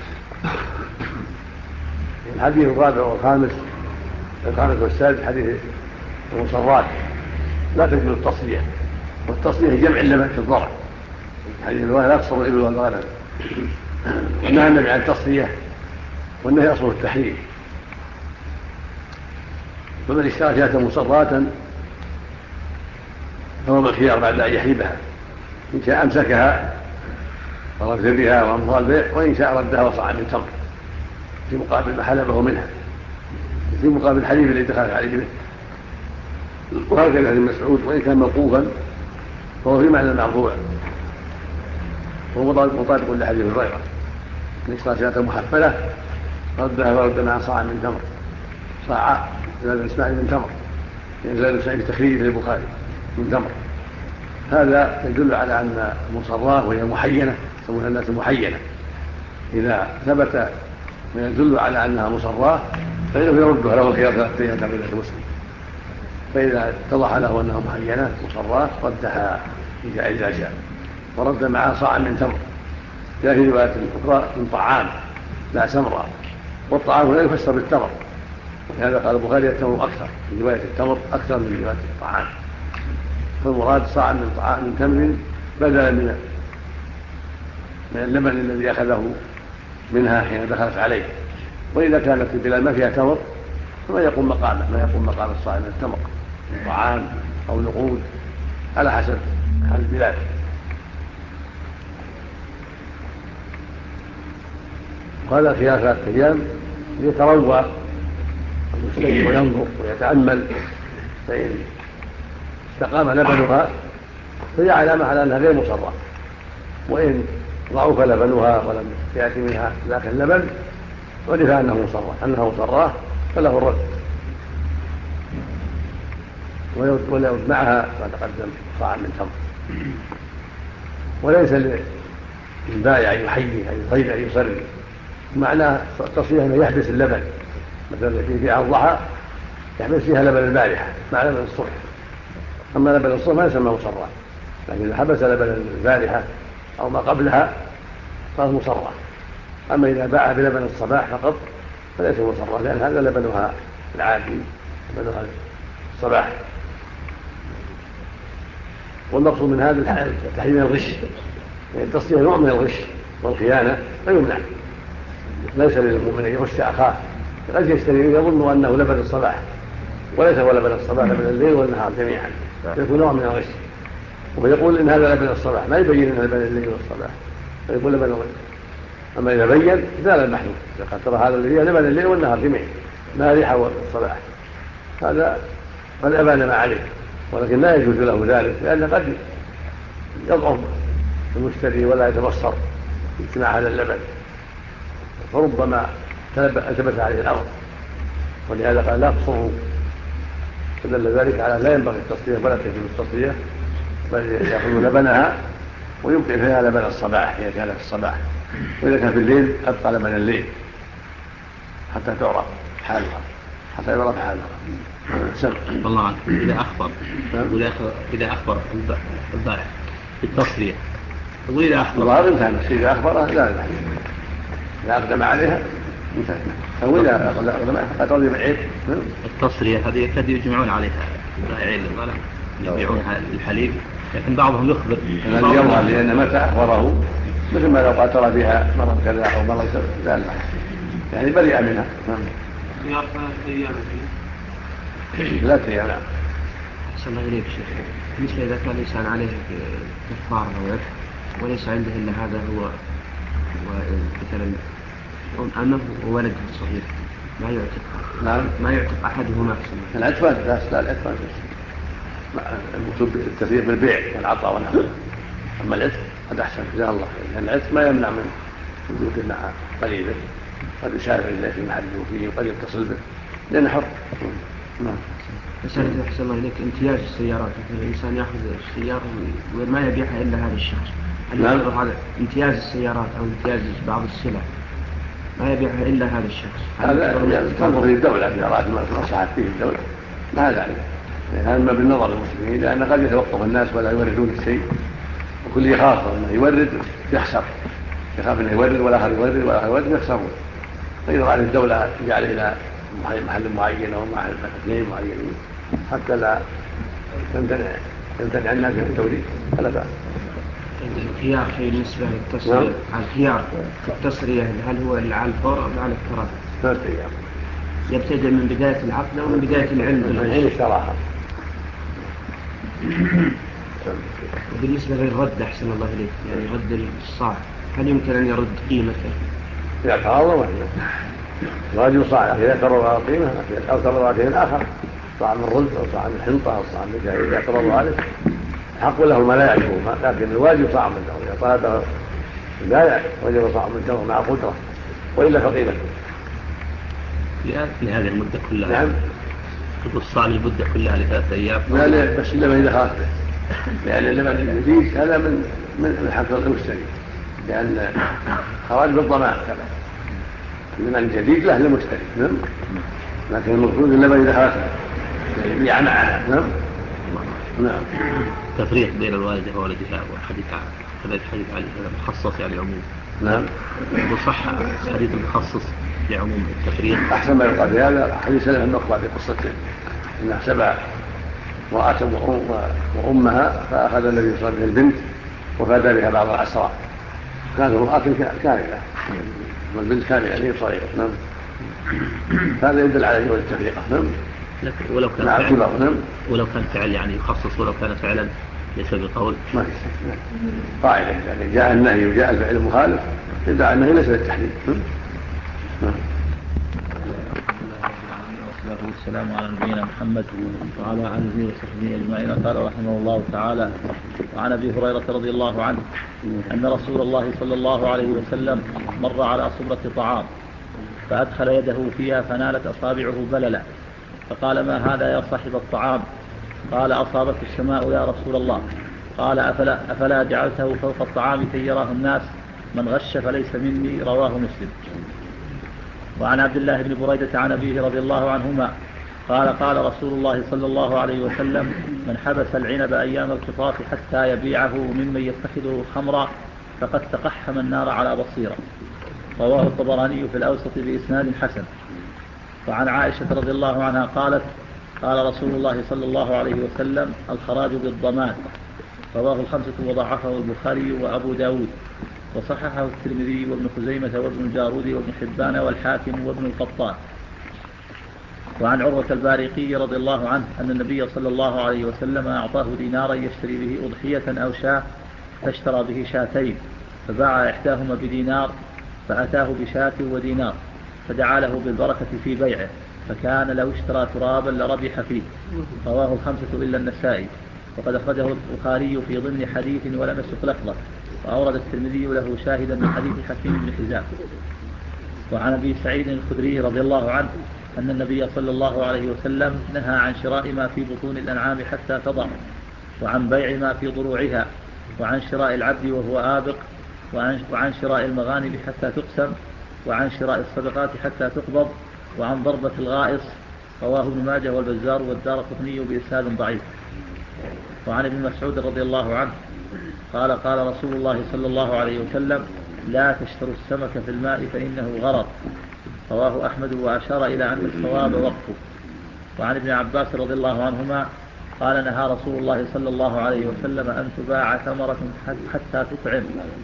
[SPEAKER 1] الحديث الرابع والخامس والسادس حديث المصرات لا تجوز التصريح، والتصريح جمع اللبن في الضرع، حديث الرواية لا تصر الإبل والغنم، ونهى النبي عن التصريح، والنهي أصله التحريم. فمن اشترى شاة مصرات فهو بالخيار بعد أن يحلبها، إن شاء أمسكها ورد بها وأمضى البيع، وإن شاء ردها وصاع من تمر في مقابل ما حلبه منها، في مقابل الحليب الذي دخل عليه به. وهكذا ابن مسعود وإن كان موقوفا فهو في معنى المرفوع، وهو مطابق لحديث هريرة من اشترى شاة محفلة ردها ورد معها صاع من تمر، صاع زاد الإسماعيلي من تمر، يعني زاد الإسماعيلي في تخريج في البخاري من تمر. هذا يدل على أن المصراه وهي محينة يسمونها الناس محينة، إذا ثبت ما يدل على أنها مصراه فإنه يردها له الخيار 3 أيام قبل المسلم، فإذا اتضح له أنها محينة مصراه ردها إذا شاء، ورد معها صاع من تمر. جاء في رواية أخرى من طعام لا سمرة، والطعام لا يفسر بالتمر، ولهذا قال البخاري التمر أكثر، في رواية التمر أكثر من رواية الطعام، فالمراد صاع من تمر بدلا من اللبن الذي أخذه منها حين دخلت عليه. وإذا كانت البلاد ما فيها تمر فما يقوم مقامه، ما يقوم مقام الصاع من التمر من طعام أو نقود على حسب حال البلاد. وهذا خيار 3 أيام ليتروى المشتري وينظر ويتأمل، فإن استقام لبنها فهي علامة على أنها غير مصرة، وإن ضعف لبنها ولم يأتي منها ذاك اللبن عرف أنها مصراه فله الرد، ويرد معها ما تقدم صاع من تمر. وليس للبائع أن يحيي أن يطيب أن يصري، معناه التصريح أنه يحبس اللبن، مثلا في بيع الضحى يحبس فيها لبن البارحة مع لبن الصبح، أما لبن الصبح ما يسمى مصراه، لكن إذا حبس لبن البارحة أو ما قبلها صار مصراه. أما إذا باع بلبن الصباح فقط فليس مصراه، لأن هذا لبنها العادي لبنها الصباح. والمقصود من هذا تحريم الغش، يعني التصريح نوع من الغش والخيانة فيمنع. ليس للمؤمن أن يغش أخاه، قد يشتري يظن أنه لبن الصباح وليس هو لبن الصباح، لبن الليل والنهار جميعا، يكون نوع من الغش، ويقول إن هذا لبن الصباح ما يبين أنه لبن الليل والصباح، فيقول لبن الغش. أما إذا بين زال المحلول، قد ترى هذا الذي لبن الليل والنهار جميعا ما ريحه الصباح، هذا قد أبان ما عليه، ولكن لا يجوز له ذلك، لأن قد يضعف المشتري ولا يتبصر اجتماع هذا اللبن، فربما التبس عليه الأرض، ولهذا قال لا تصروا، فدل ذلك على لا ينبغي التصريح ولا تجوز التصريح، بل يأخذ لبنها ويبقي فيها لبن الصباح إذا كان في الصباح، وإذا كان في الليل أبقى لبن الليل حتى تعرف حالها، حتى يعرف حالها.
[SPEAKER 2] والله عنك إذا أخبر البائع بالتصرية، وإذا أخبر
[SPEAKER 1] الظاهر انتهى الشيء، إذا أخبره لا أقدم عليها انتهى، أو إذا أقدم فقد رضي بالعيب.
[SPEAKER 2] التصرية هذه قد يجمعون عليها البائعين الغنم يبيعونها الحليب، لكن بعضهم يخبر
[SPEAKER 1] الذي يظهر لأن متى أخبره مثل ما لو قاتل فيها مرة كذا أو مرة كذا لا يعني بريئة منها.
[SPEAKER 3] خيار 3 أيام
[SPEAKER 1] 3 أيام. نعم.
[SPEAKER 3] أحسن الله إليك شيخ. بالنسبة إذا كان الإنسان عليه كفارة أو عتق وليس عنده إلا هذا هو مثلا أمه وولده الصغير ما يعتق.
[SPEAKER 1] نعم.
[SPEAKER 3] ما يعتق أحدهما.
[SPEAKER 1] العتق لا العتق المكتوب التفريق بالبيع والعطاء والنحو، أما العتق قد أحسن جزاه الله، لأن العتق ما يمنع من وجوده مع قريبه، قد يسافر إليه في محل فيه وقد يتصل به لأنه حر. نعم.
[SPEAKER 3] مسألة أحسن الله إليك امتياز السيارات، الإنسان يأخذ السيارة وما يبيعها إلا هذا الشخص.
[SPEAKER 1] نعم.
[SPEAKER 3] هذا امتياز السيارات أو امتياز بعض السلع ما يبيعها إلا هذا الشخص.
[SPEAKER 1] هذا تنظر في الدولة إذا رأت مصلحة فيه الدولة ما ذلك، هذا ما بالنظر للمسلمين، لأن قد يتوقف الناس ولا يوردون الشيء، وكل يخاف أنه يورد يخسر، يخاف أنه يورد ولا أحد يورد يخسرون. فإذا رأت الدولة جعل إلى محل معين أو محل اثنين معينين حتى لا يمتنع الناس من التوريد فلا بأس.
[SPEAKER 3] الخيار بالنسبة للتسرية، الخيار التسرية هل هو على الفور أو على التراث؟
[SPEAKER 1] 3 أيام.
[SPEAKER 3] يبتدئ من بداية العقد أو من بداية العلم
[SPEAKER 1] من حين اشتراها.
[SPEAKER 3] وبالنسبة للرد أحسن الله إليك، يعني رد الصاع هل يمكن أن يرد قيمته؟
[SPEAKER 1] إذا تراضوا الواجب صاع، إذا تراضوا على قيمة أو تراضوا على شيء آخر، صاع من رز أو صاع من حنطة أو صاع من شيء، إذا تراضوا عليه حق له ما لا يعجبه، لكن الواجب صاع من تمر، إذا طلبه البائع وجب صاع من تمر مع قدرة، وإلا فقيمته
[SPEAKER 2] لهذه المدة كلها.
[SPEAKER 1] نعم.
[SPEAKER 2] تقول صاع المدة كلها ل3 أيام.
[SPEAKER 1] لا بس اللبن إذا خاف به، لأن اللبن الجديد هذا من حق المشتري، لأن خراج بالضمان كذا، اللبن الجديد له للمشتري. نعم. لكن المفروض اللبن إذا خاف به يبيع معها. نعم. نعم.
[SPEAKER 2] تفريق بين الوالدة وولدها وحديث حديث علي مخصص يعني عموم.
[SPEAKER 1] نعم.
[SPEAKER 2] وصح حديث المخصص لعموم التفريق.
[SPEAKER 1] أحسن ما يقال في هذا حديث سلف النخبة في قصته إنها 7 امرأة وأمها، فأخذ النبي صلى الله عليه وسلم البنت وفادى بها بعض العسرى، كانت امرأة كاملة والبنت كاملة هي صغيرة. نعم. هذا يدل على جواز التفريقة. نعم.
[SPEAKER 2] لكن ولو كان فعل يعني يخصص، ولو كان فعلا ليس بقول
[SPEAKER 1] ما في شيء. قاعدة يعني جاء النهي وجاء الفعل المخالف يدعى النهي ليس للتحديد.
[SPEAKER 5] والصلاة والسلام على نبينا محمد وعلى آله وصحبه أجمعين. قال رحمه الله تعالى: وعن أبي هريرة رضي الله عنه أن رسول الله صلى الله عليه وسلم مر على صبرة طعام فأدخل يده فيها فنالت أصابعه بللا، فقال: ما هذا يا صاحب الطعام؟ قال: أصابت السماء يا رسول الله. قال: أفلا جعلته فوق الطعام كي يراه الناس؟ من غش فليس مني. رواه مسلم. وعن عبد الله بن بريدة عن أبيه رضي الله عنهما قال: قال رسول الله صلى الله عليه وسلم: من حبس العنب أيام الخطاف حتى يبيعه ممن يتخذه خمرا فقد تقحم النار على بصيرة. رواه الطبراني في الأوسط بإسناد حسن. وعن عائشة رضي الله عنها قالت: قال رسول الله صلى الله عليه وسلم: الخراج بالضمان. رواه 5 وضعفه البخاري وأبو داود، وصححه الترمذي وابن خزيمة وابن الجارود وابن حبان والحاكم وابن القطان. وعن عروة البارقي رضي الله عنه أن النبي صلى الله عليه وسلم أعطاه دينارا يشتري به أضحية أو شاة، فاشترى به 2 فباع إحداهما بدينار، فأتاه ب1 ودينار، فدعا له بالبركة في بيعه، فكان لو اشترى ترابا لربح فيه. رواه 5 إلا النسائي، وقد أخرجه البخاري في ضمن حديث ولم يسق لفظه، وأورد الترمذي له شاهدا من حديث حكيم بن حزام. وعن أبي سعيد الخدري رضي الله عنه أن النبي صلى الله عليه وسلم نهى عن شراء ما في بطون الأنعام حتى تضع، وعن بيع ما في ضروعها، وعن شراء العبد وهو آبق، وعن شراء المغانم حتى تقسم، وعن شراء الصدقات حتى تقبض، وعن ضربة الغائص. رواه ابن ماجه والبزار والدارقطني بإسناد ضعيف. وعن ابن مسعود رضي الله عنه قال قال رسول الله صلى الله عليه وسلم: لا تشتروا السمك في الماء فإنه غرض. رواه أحمد وأشار إلى أن الصواب وقفه. وعن ابن عباس رضي الله عنهما قال: نهى رسول الله صلى الله عليه وسلم أن تباع ثمرة حتى تطعم.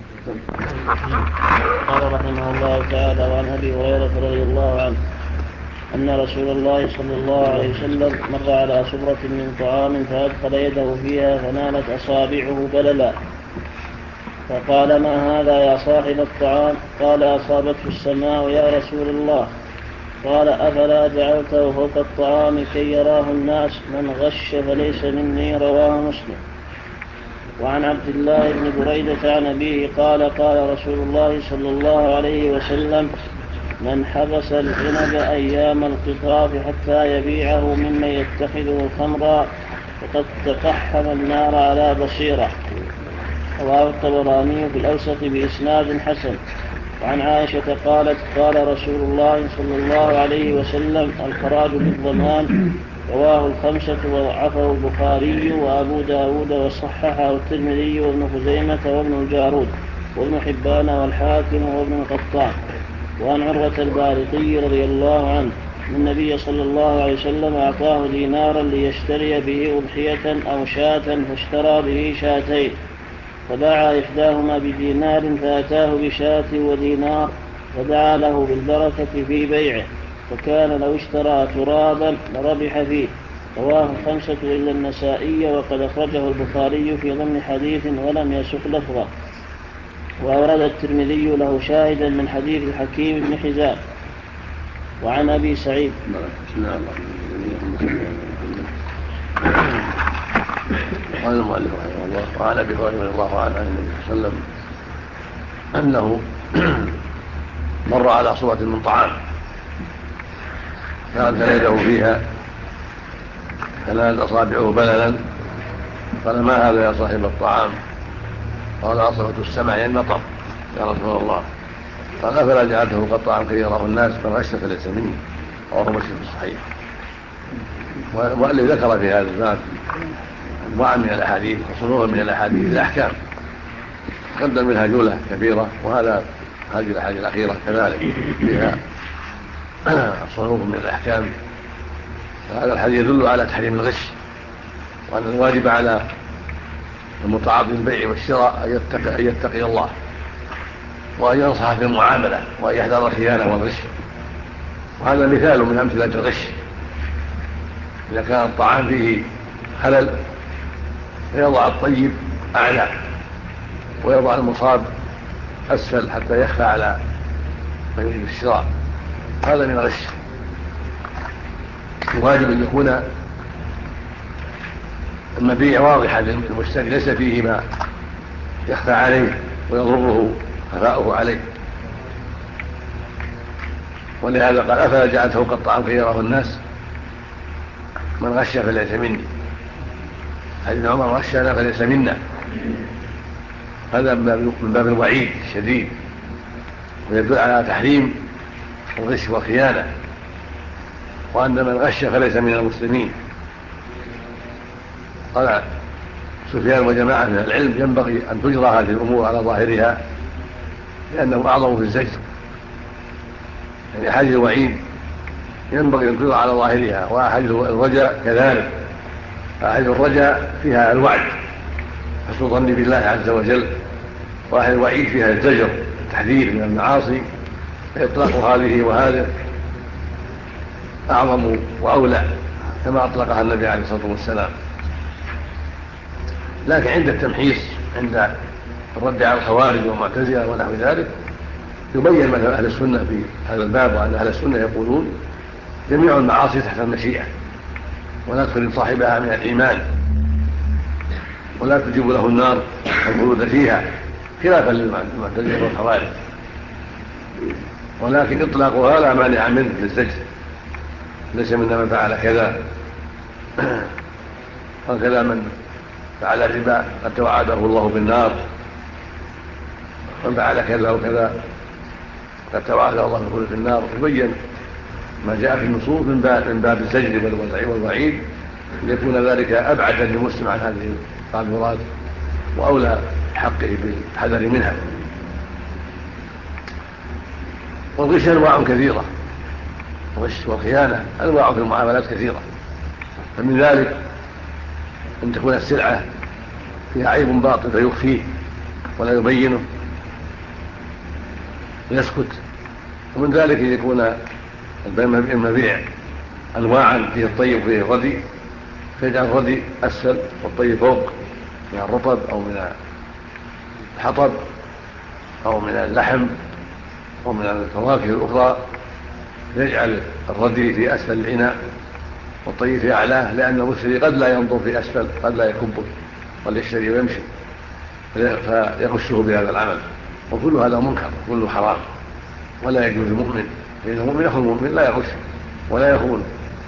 [SPEAKER 7] قال رحمه الله تعالى: وعن أبي هريرة رضي الله عنه أن رسول الله صلى الله عليه وسلم مر على سبرة من طعام فأدخل يده فيها فنالت أصابعه بللا، فقال: ما هذا يا صاحب الطعام؟ قال: أصابته السماء يا رسول الله. قال: أفلا جعلته فوق الطعام كي يراه الناس؟ من غش فليس مني. رواه مسلم. وعن عبد الله بن بريدة عن أبيه قال: قال رسول الله صلى الله عليه وسلم: من حبس العنب أيام القطاف حتى يبيعه ممن يتخذه خمرا فقد تقحم النار على بصيرة. رواه الطبراني في الأوسط بإسناد حسن. وعن عائشة قالت: قال رسول الله صلى الله عليه وسلم: الخراج بالضمان. رواه الخمسة وضعفه البخاري وأبو داود وصححه الترمذي وابن خزيمة وابن الجارود وابن حبان والحاكم وابن القطان. وعن عروة البارقي رضي الله عنه أن النبي صلى الله عليه وسلم أعطاه دينارا ليشتري به أضحية أو شاة فاشترى به شاتين، فباع إحداهما بدينار فأتاه بشاة ودينار، فدعا له بالبركة في بيعه، فكان لو اشترى ترابا لربح فيه. رواه الخمسة إلا النسائي، وقد أخرجه البخاري في ضمن حديث ولم يسق لفظه. وأورد الترمذي له شاهدا من حديث الحكيم بن حزام. وعن أبي سعيد
[SPEAKER 1] قال المؤلف رحمه الله: وعن ابي هريره رضي الله عنه عن النبي صلى الله عليه وسلم انه مر على صورة من طعام فأدخل يده فيها فنالت أصابعه بللا، قال: ما هذا يا صاحب الطعام؟ قال: أصابته السمع يعني المطر يا رسول الله. قال: أفلا جعلته فوق الطعام كي يراه الناس؟ من غش فليس مني. رواه مسلم في الصحيح. والمؤلف ذكر في هذا الباب أنواعا من الأحاديث وصنوفا من الأحاديث الأحكام، قدم منها جملة كبيرة، هذه الأحاديث الأخيرة كذلك فيها صنوف من الأحكام. فهذا الحديث يدل على تحريم الغش، وأن الواجب على المتعاطي البيع والشراء أن يتقي الله، وأن ينصح في المعاملة، وأن يحذر الخيانة والغش. وهذا مثال من أمثلة الغش. إذا كان الطعام فيه خلل فيضع الطيب أعلى ويضع المصاب أسفل حتى يخفى على من يريد الشراء، هذا من الغش. الواجب أن يكون المبيع واضحا للمشتري، ليس فيه ما يخفى عليه ويضره خفاؤه عليه. ولهذا قال: أفلا جعلت فوق الطعام كي يراه الناس؟ من غش فليس مني. حديث عمر: غشنا فليس منا. هذا من باب الوعيد الشديد، ويدل على تحريم الغش والخيانة، وأن من غش فليس من المسلمين. قال سفيان وجماعة من العلم: ينبغي أن تجرى هذه الأمور على ظاهرها، لأنه أعظم في الزجر. يعني أحاديث الوعيد ينبغي أن تجرى على ظاهرها، وأحاديث الرجاء كذلك. أحاديث الرجاء فيها الوعد، حسن الظن بالله عز وجل، وأحاديث الوعيد فيها الزجر، التحذير من المعاصي. فإطلاق هذه وهذه أعظم وأولى، كما أطلقها النبي عليه الصلاة والسلام. لكن عند التمحيص، عند الرد على الخوارج والمعتزلة ونحو ذلك، يبين مثل أهل السنة في هذا الباب، وأن أهل السنة يقولون: جميع المعاصي تحت المشيئة، ولا تخرج صاحبها من الإيمان، ولا تجب له النار الخلود فيها، خلافا للمعتزلة والخوارج. ولكن إطلاقها لا مانع منه للزجر، ليس منا من فعل كذا. هكذا من فعل الربا قد توعده الله بالنار، ومن فعل كذا وكذا قد توعده الله بالنار. يبين ما جاء في النصوص من باب الزجر والوعيد ليكون ذلك أبعد للمسلم عن هذه القاذورات وأولى حقه بالحذر منها. والغش أنواع كثيرة، الغش والخيانة أنواع في المعاملات كثيرة، فمن ذلك أن تكون السلعة فيها عيب باطل فيخفيه ولا يبينه ويسكت، ومن ذلك أن يكون المبيع أنواعا فيه الطيب وفيه الردي، فيجعل الردي أسفل والطيب فوق من الرطب أو من الحطب أو من اللحم أو من الفواكه الأخرى، يجعل الردي في أسفل الإناء والطيب في أعلاه، لأن المشتري قد لا ينظر في أسفل، قد لا يكبه قد يشتري ويمشي فيغشه بهذا العمل، وكل هذا منكر وكله حرام ولا يجوز المؤمن، فإن المؤمن أخو المؤمن لا يغش ولا يخون.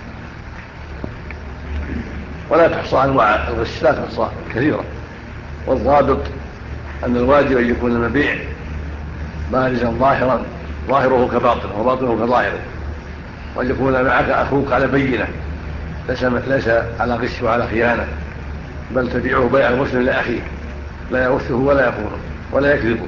[SPEAKER 1] ولا تحصى أنواع الغش، لا تحصى كثيرة، والضابط أن الواجب أن يكون المبيع بارزا ظاهرا، ظاهره كباطنه وباطنه كظاهره، وأن يكون معك أخوك على بينة، ليس على غش وعلى خيانة، بل تبيعه بيع المسلم لأخيه لا يغشه ولا يخونه ولا يكذبه.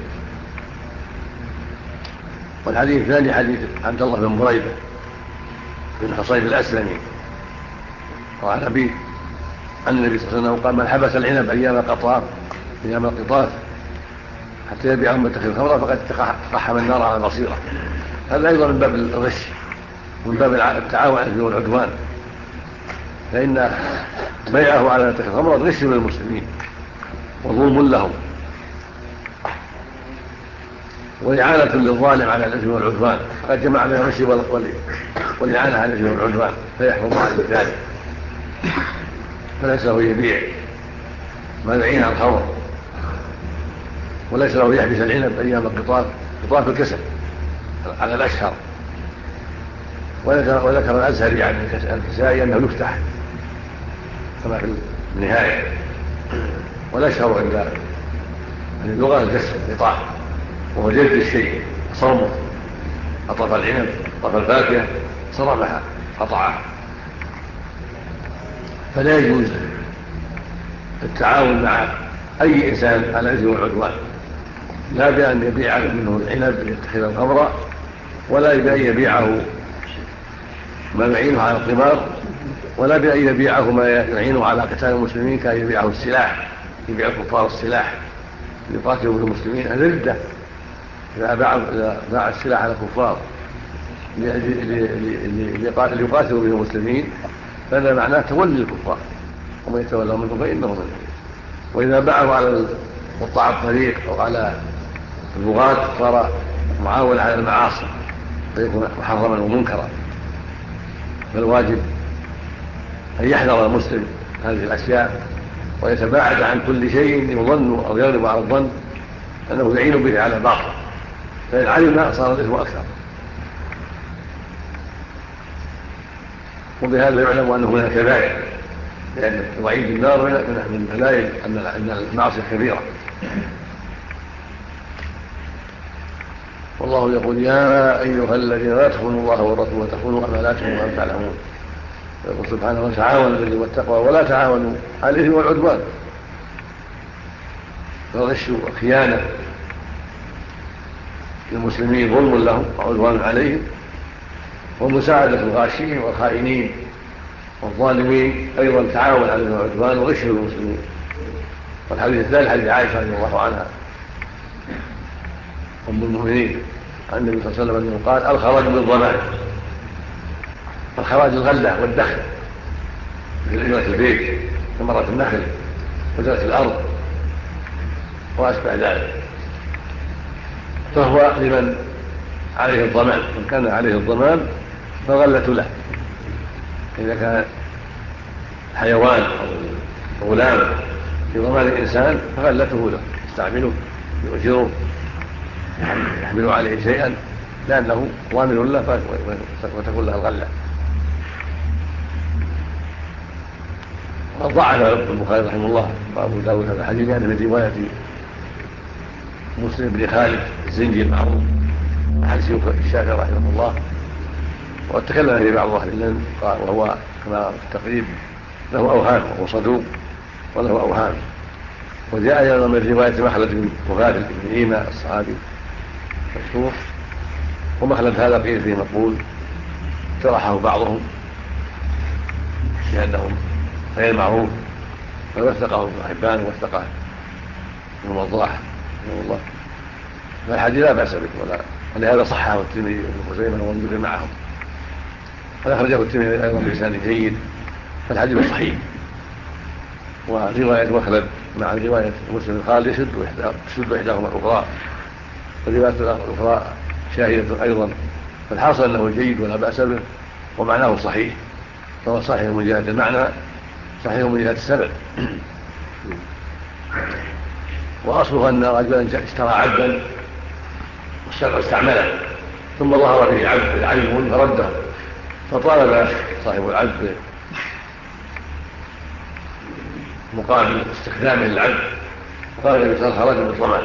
[SPEAKER 1] والحديث الثاني حديث عبد الله بن بريدة بن حصيب الأسلمي وعن أبيه عن النبي صلى الله عليه وسلم قال: من حبس العنب أيام القطاف حتى يبيع متخذ الخمر فقد تقحم النار على البصيرة. هذا أيضا من باب الغش ومن باب التعاون على الإثم والعدوان، فإن بيعه على متخذ الخمر غش للمسلمين وظلم لهم وإعانة للظالم على الإثم والعدوان، فقد جمع بين الغش والإعانة على الإثم والعدوان فيحرم عليه ذلك. فليس له يبيع ما يعين على الخمر، وليس له يحبس العنب أيام قطاف الكسل على الأشهر. وذكر الأزهري عن الكسائي أنه يفتح كما في النهاية، والأشهر عند اللغة الكسر القطاع، وهو جلد الشيء صرمه، قطف العنب قطف الفاكهة صرمها قطعها. فلا يجوز التعاون مع أي إنسان على الإثم والعدوان، لا بأن يبيع منه العنب ليتخذ الخمر، ولا بأن يبيعه ما يعينه على القمار، ولا بأن يبيعه ما يعينه على قتال المسلمين كان يبيعه السلاح، يبيع الكفار السلاح ليقاتلوا المسلمين. الردة إذا باع السلاح على الكفار ليقاتلوا به المسلمين فهذا معناه تولي الكفار، ومن يتولى منهم فإنه منهم. وإذا باعه على قطاع الطريق أو على البغاة صار معاون على المعاصي فيكون محرما ومنكرا. فالواجب أن يحذر المسلم هذه الأشياء ويتباعد عن كل شيء يظن أو يغلب على الظن أنه يعين به على باطل، فإن علم صار الإثم أكثر. وبهذا يعلم أنه من الكبائر، لأن وعيد النار من دلائل أن المعصية كبيرة. والله يقول: يا أيها الذين لا تخونوا الله والرسول وتخونوا أماناتكم وأنتم تعلمون. ويقول سبحانه: وتعاونوا على البر والتقوى ولا تعاونوا على الإثم والعدوان. فالغش والخيانة للمسلمين ظلم لهم وعدوان عليهم، ومساعدة الغاشين والخائنين والظالمين أيضا تعاون على الإثم والعدوان وغش للمسلمين. والحديث الثالث حديث عائشة رضي الله عنها أم المؤمنين عن النبي صلى الله عليه وسلم أنه قال: الخراج بالضمان. الخراج الغلة والدخل مثل إجرة البيت ثمرة النخل وزرة الأرض وأشبه ذلك، فهو لمن عليه الضمان. من كان عليه الضمان فغلة له، إذا كان حيوان أو غلام في ضمان الإنسان فغلته له، يستعمله يؤجره يحمل عليه شيئا لأنه ضامن له وتكون له الغلة. ضعف البخاري رحمه الله وابو داود هذا الحديث لانه من روايه مسلم بن خالد الزنجي المعروف عن سيوف الشافعي رحمه الله، وتكلم في بعض اهل العلم وهو كما في التقريب له اوهام وهو صدوق وله اوهام. وجاء ايضا من روايه مخلد بن مغافل بن هيمه الصحابي مشهور، ومخلد هذا قيل فيه مقبول شرحه بعضهم لانه غير معروف، فوثقه ابن حبان ووثقه ابن وضاح رحمه الله، فالحديث لا باس به ولهذا صححه الترمذي وابن خزيمه والمنذري معهم، واخرجه الترمذي ايضا بلسان جيد، فالحديث صحيح. وروايه مخلد مع روايه مسلم خالد يشد احداهما الاخرى، والروايه الاخرى شاهده ايضا، فالحاصل انه جيد ولا باس به ومعناه صحيح، فهو صحيح من جهه المعنى صحيح من جهه السبب. واصله ان رجلا اشترى عبدا والشرع استعمله ثم ظهر به عيب فرده، فطالب صاحب العبد مقابل استخدامه للعبد، وقال النبي صلى الله عليه وسلم خرج بالضمان،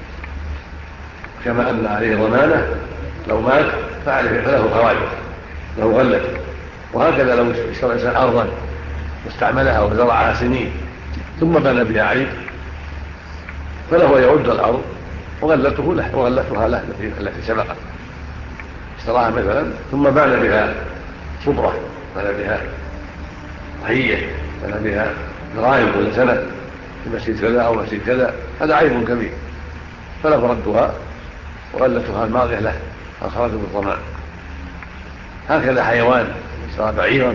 [SPEAKER 1] كما ان عليه ضمانه لو مات فله خراج له غله. وهكذا لو اشترى الانسان ارضا واستعملها وزرعها سنين ثم بنى بها عيب فله يعد الارض وغلتها له التي سبقت، اشتراها مثلا ثم بنى بها صبره، بنى بها ضحيه، بنى بها دراهم كل سنه في مسجد كذا او مسجد كذا، هذا عيب كبير، فله ردها وغلتها الماضيه له الخراج بالضمان. هكذا حيوان اشترى بعيرا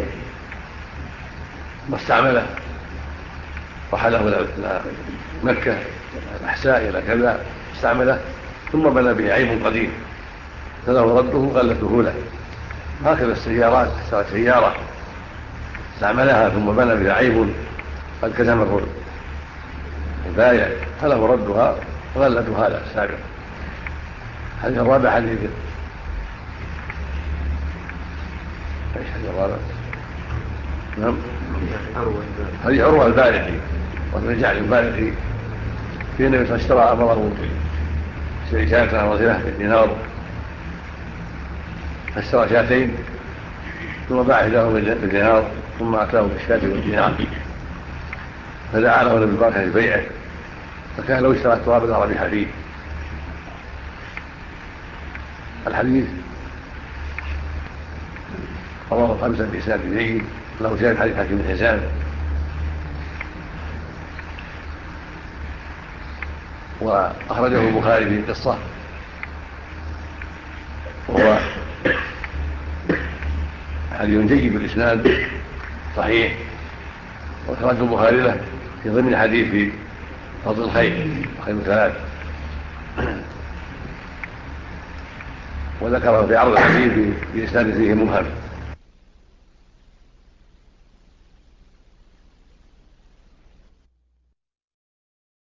[SPEAKER 1] واستعمله رحله الى مكه الاحساء الى كذا استعمله ثم بنى به عيب قديم فله رده غلته له. هكذا السيارات، اشترى سياره استعملها ثم بنى بها عيب قد كتمه البايع فله ردها وغلتها له السابق. الحديث الرابع حديث ايش حديث الرابع؟ نعم حديث عروة البارحي وابن جعل البارحي في النبي صلى الله عليه وسلم امره شاة رضيله بدينار، فاشترى شاتين ثم باع احداهما بدينار ثم اتاه بالشاة والدينار، فدعا له بالبركه في بيعه، فكان لو اشترى التراب العربي حديث. الحديث رواه خمسه باسناد جيد، له شاهد حديث حكيم بن حزام، واخرجه البخاري في قصه وهو حديث جيد بالاسناد صحيح، واخرجه البخاري له في ضمن حديث في فضل الخير ثلاث، وذكره في عرض الحديث بإسناد فيه مبهم.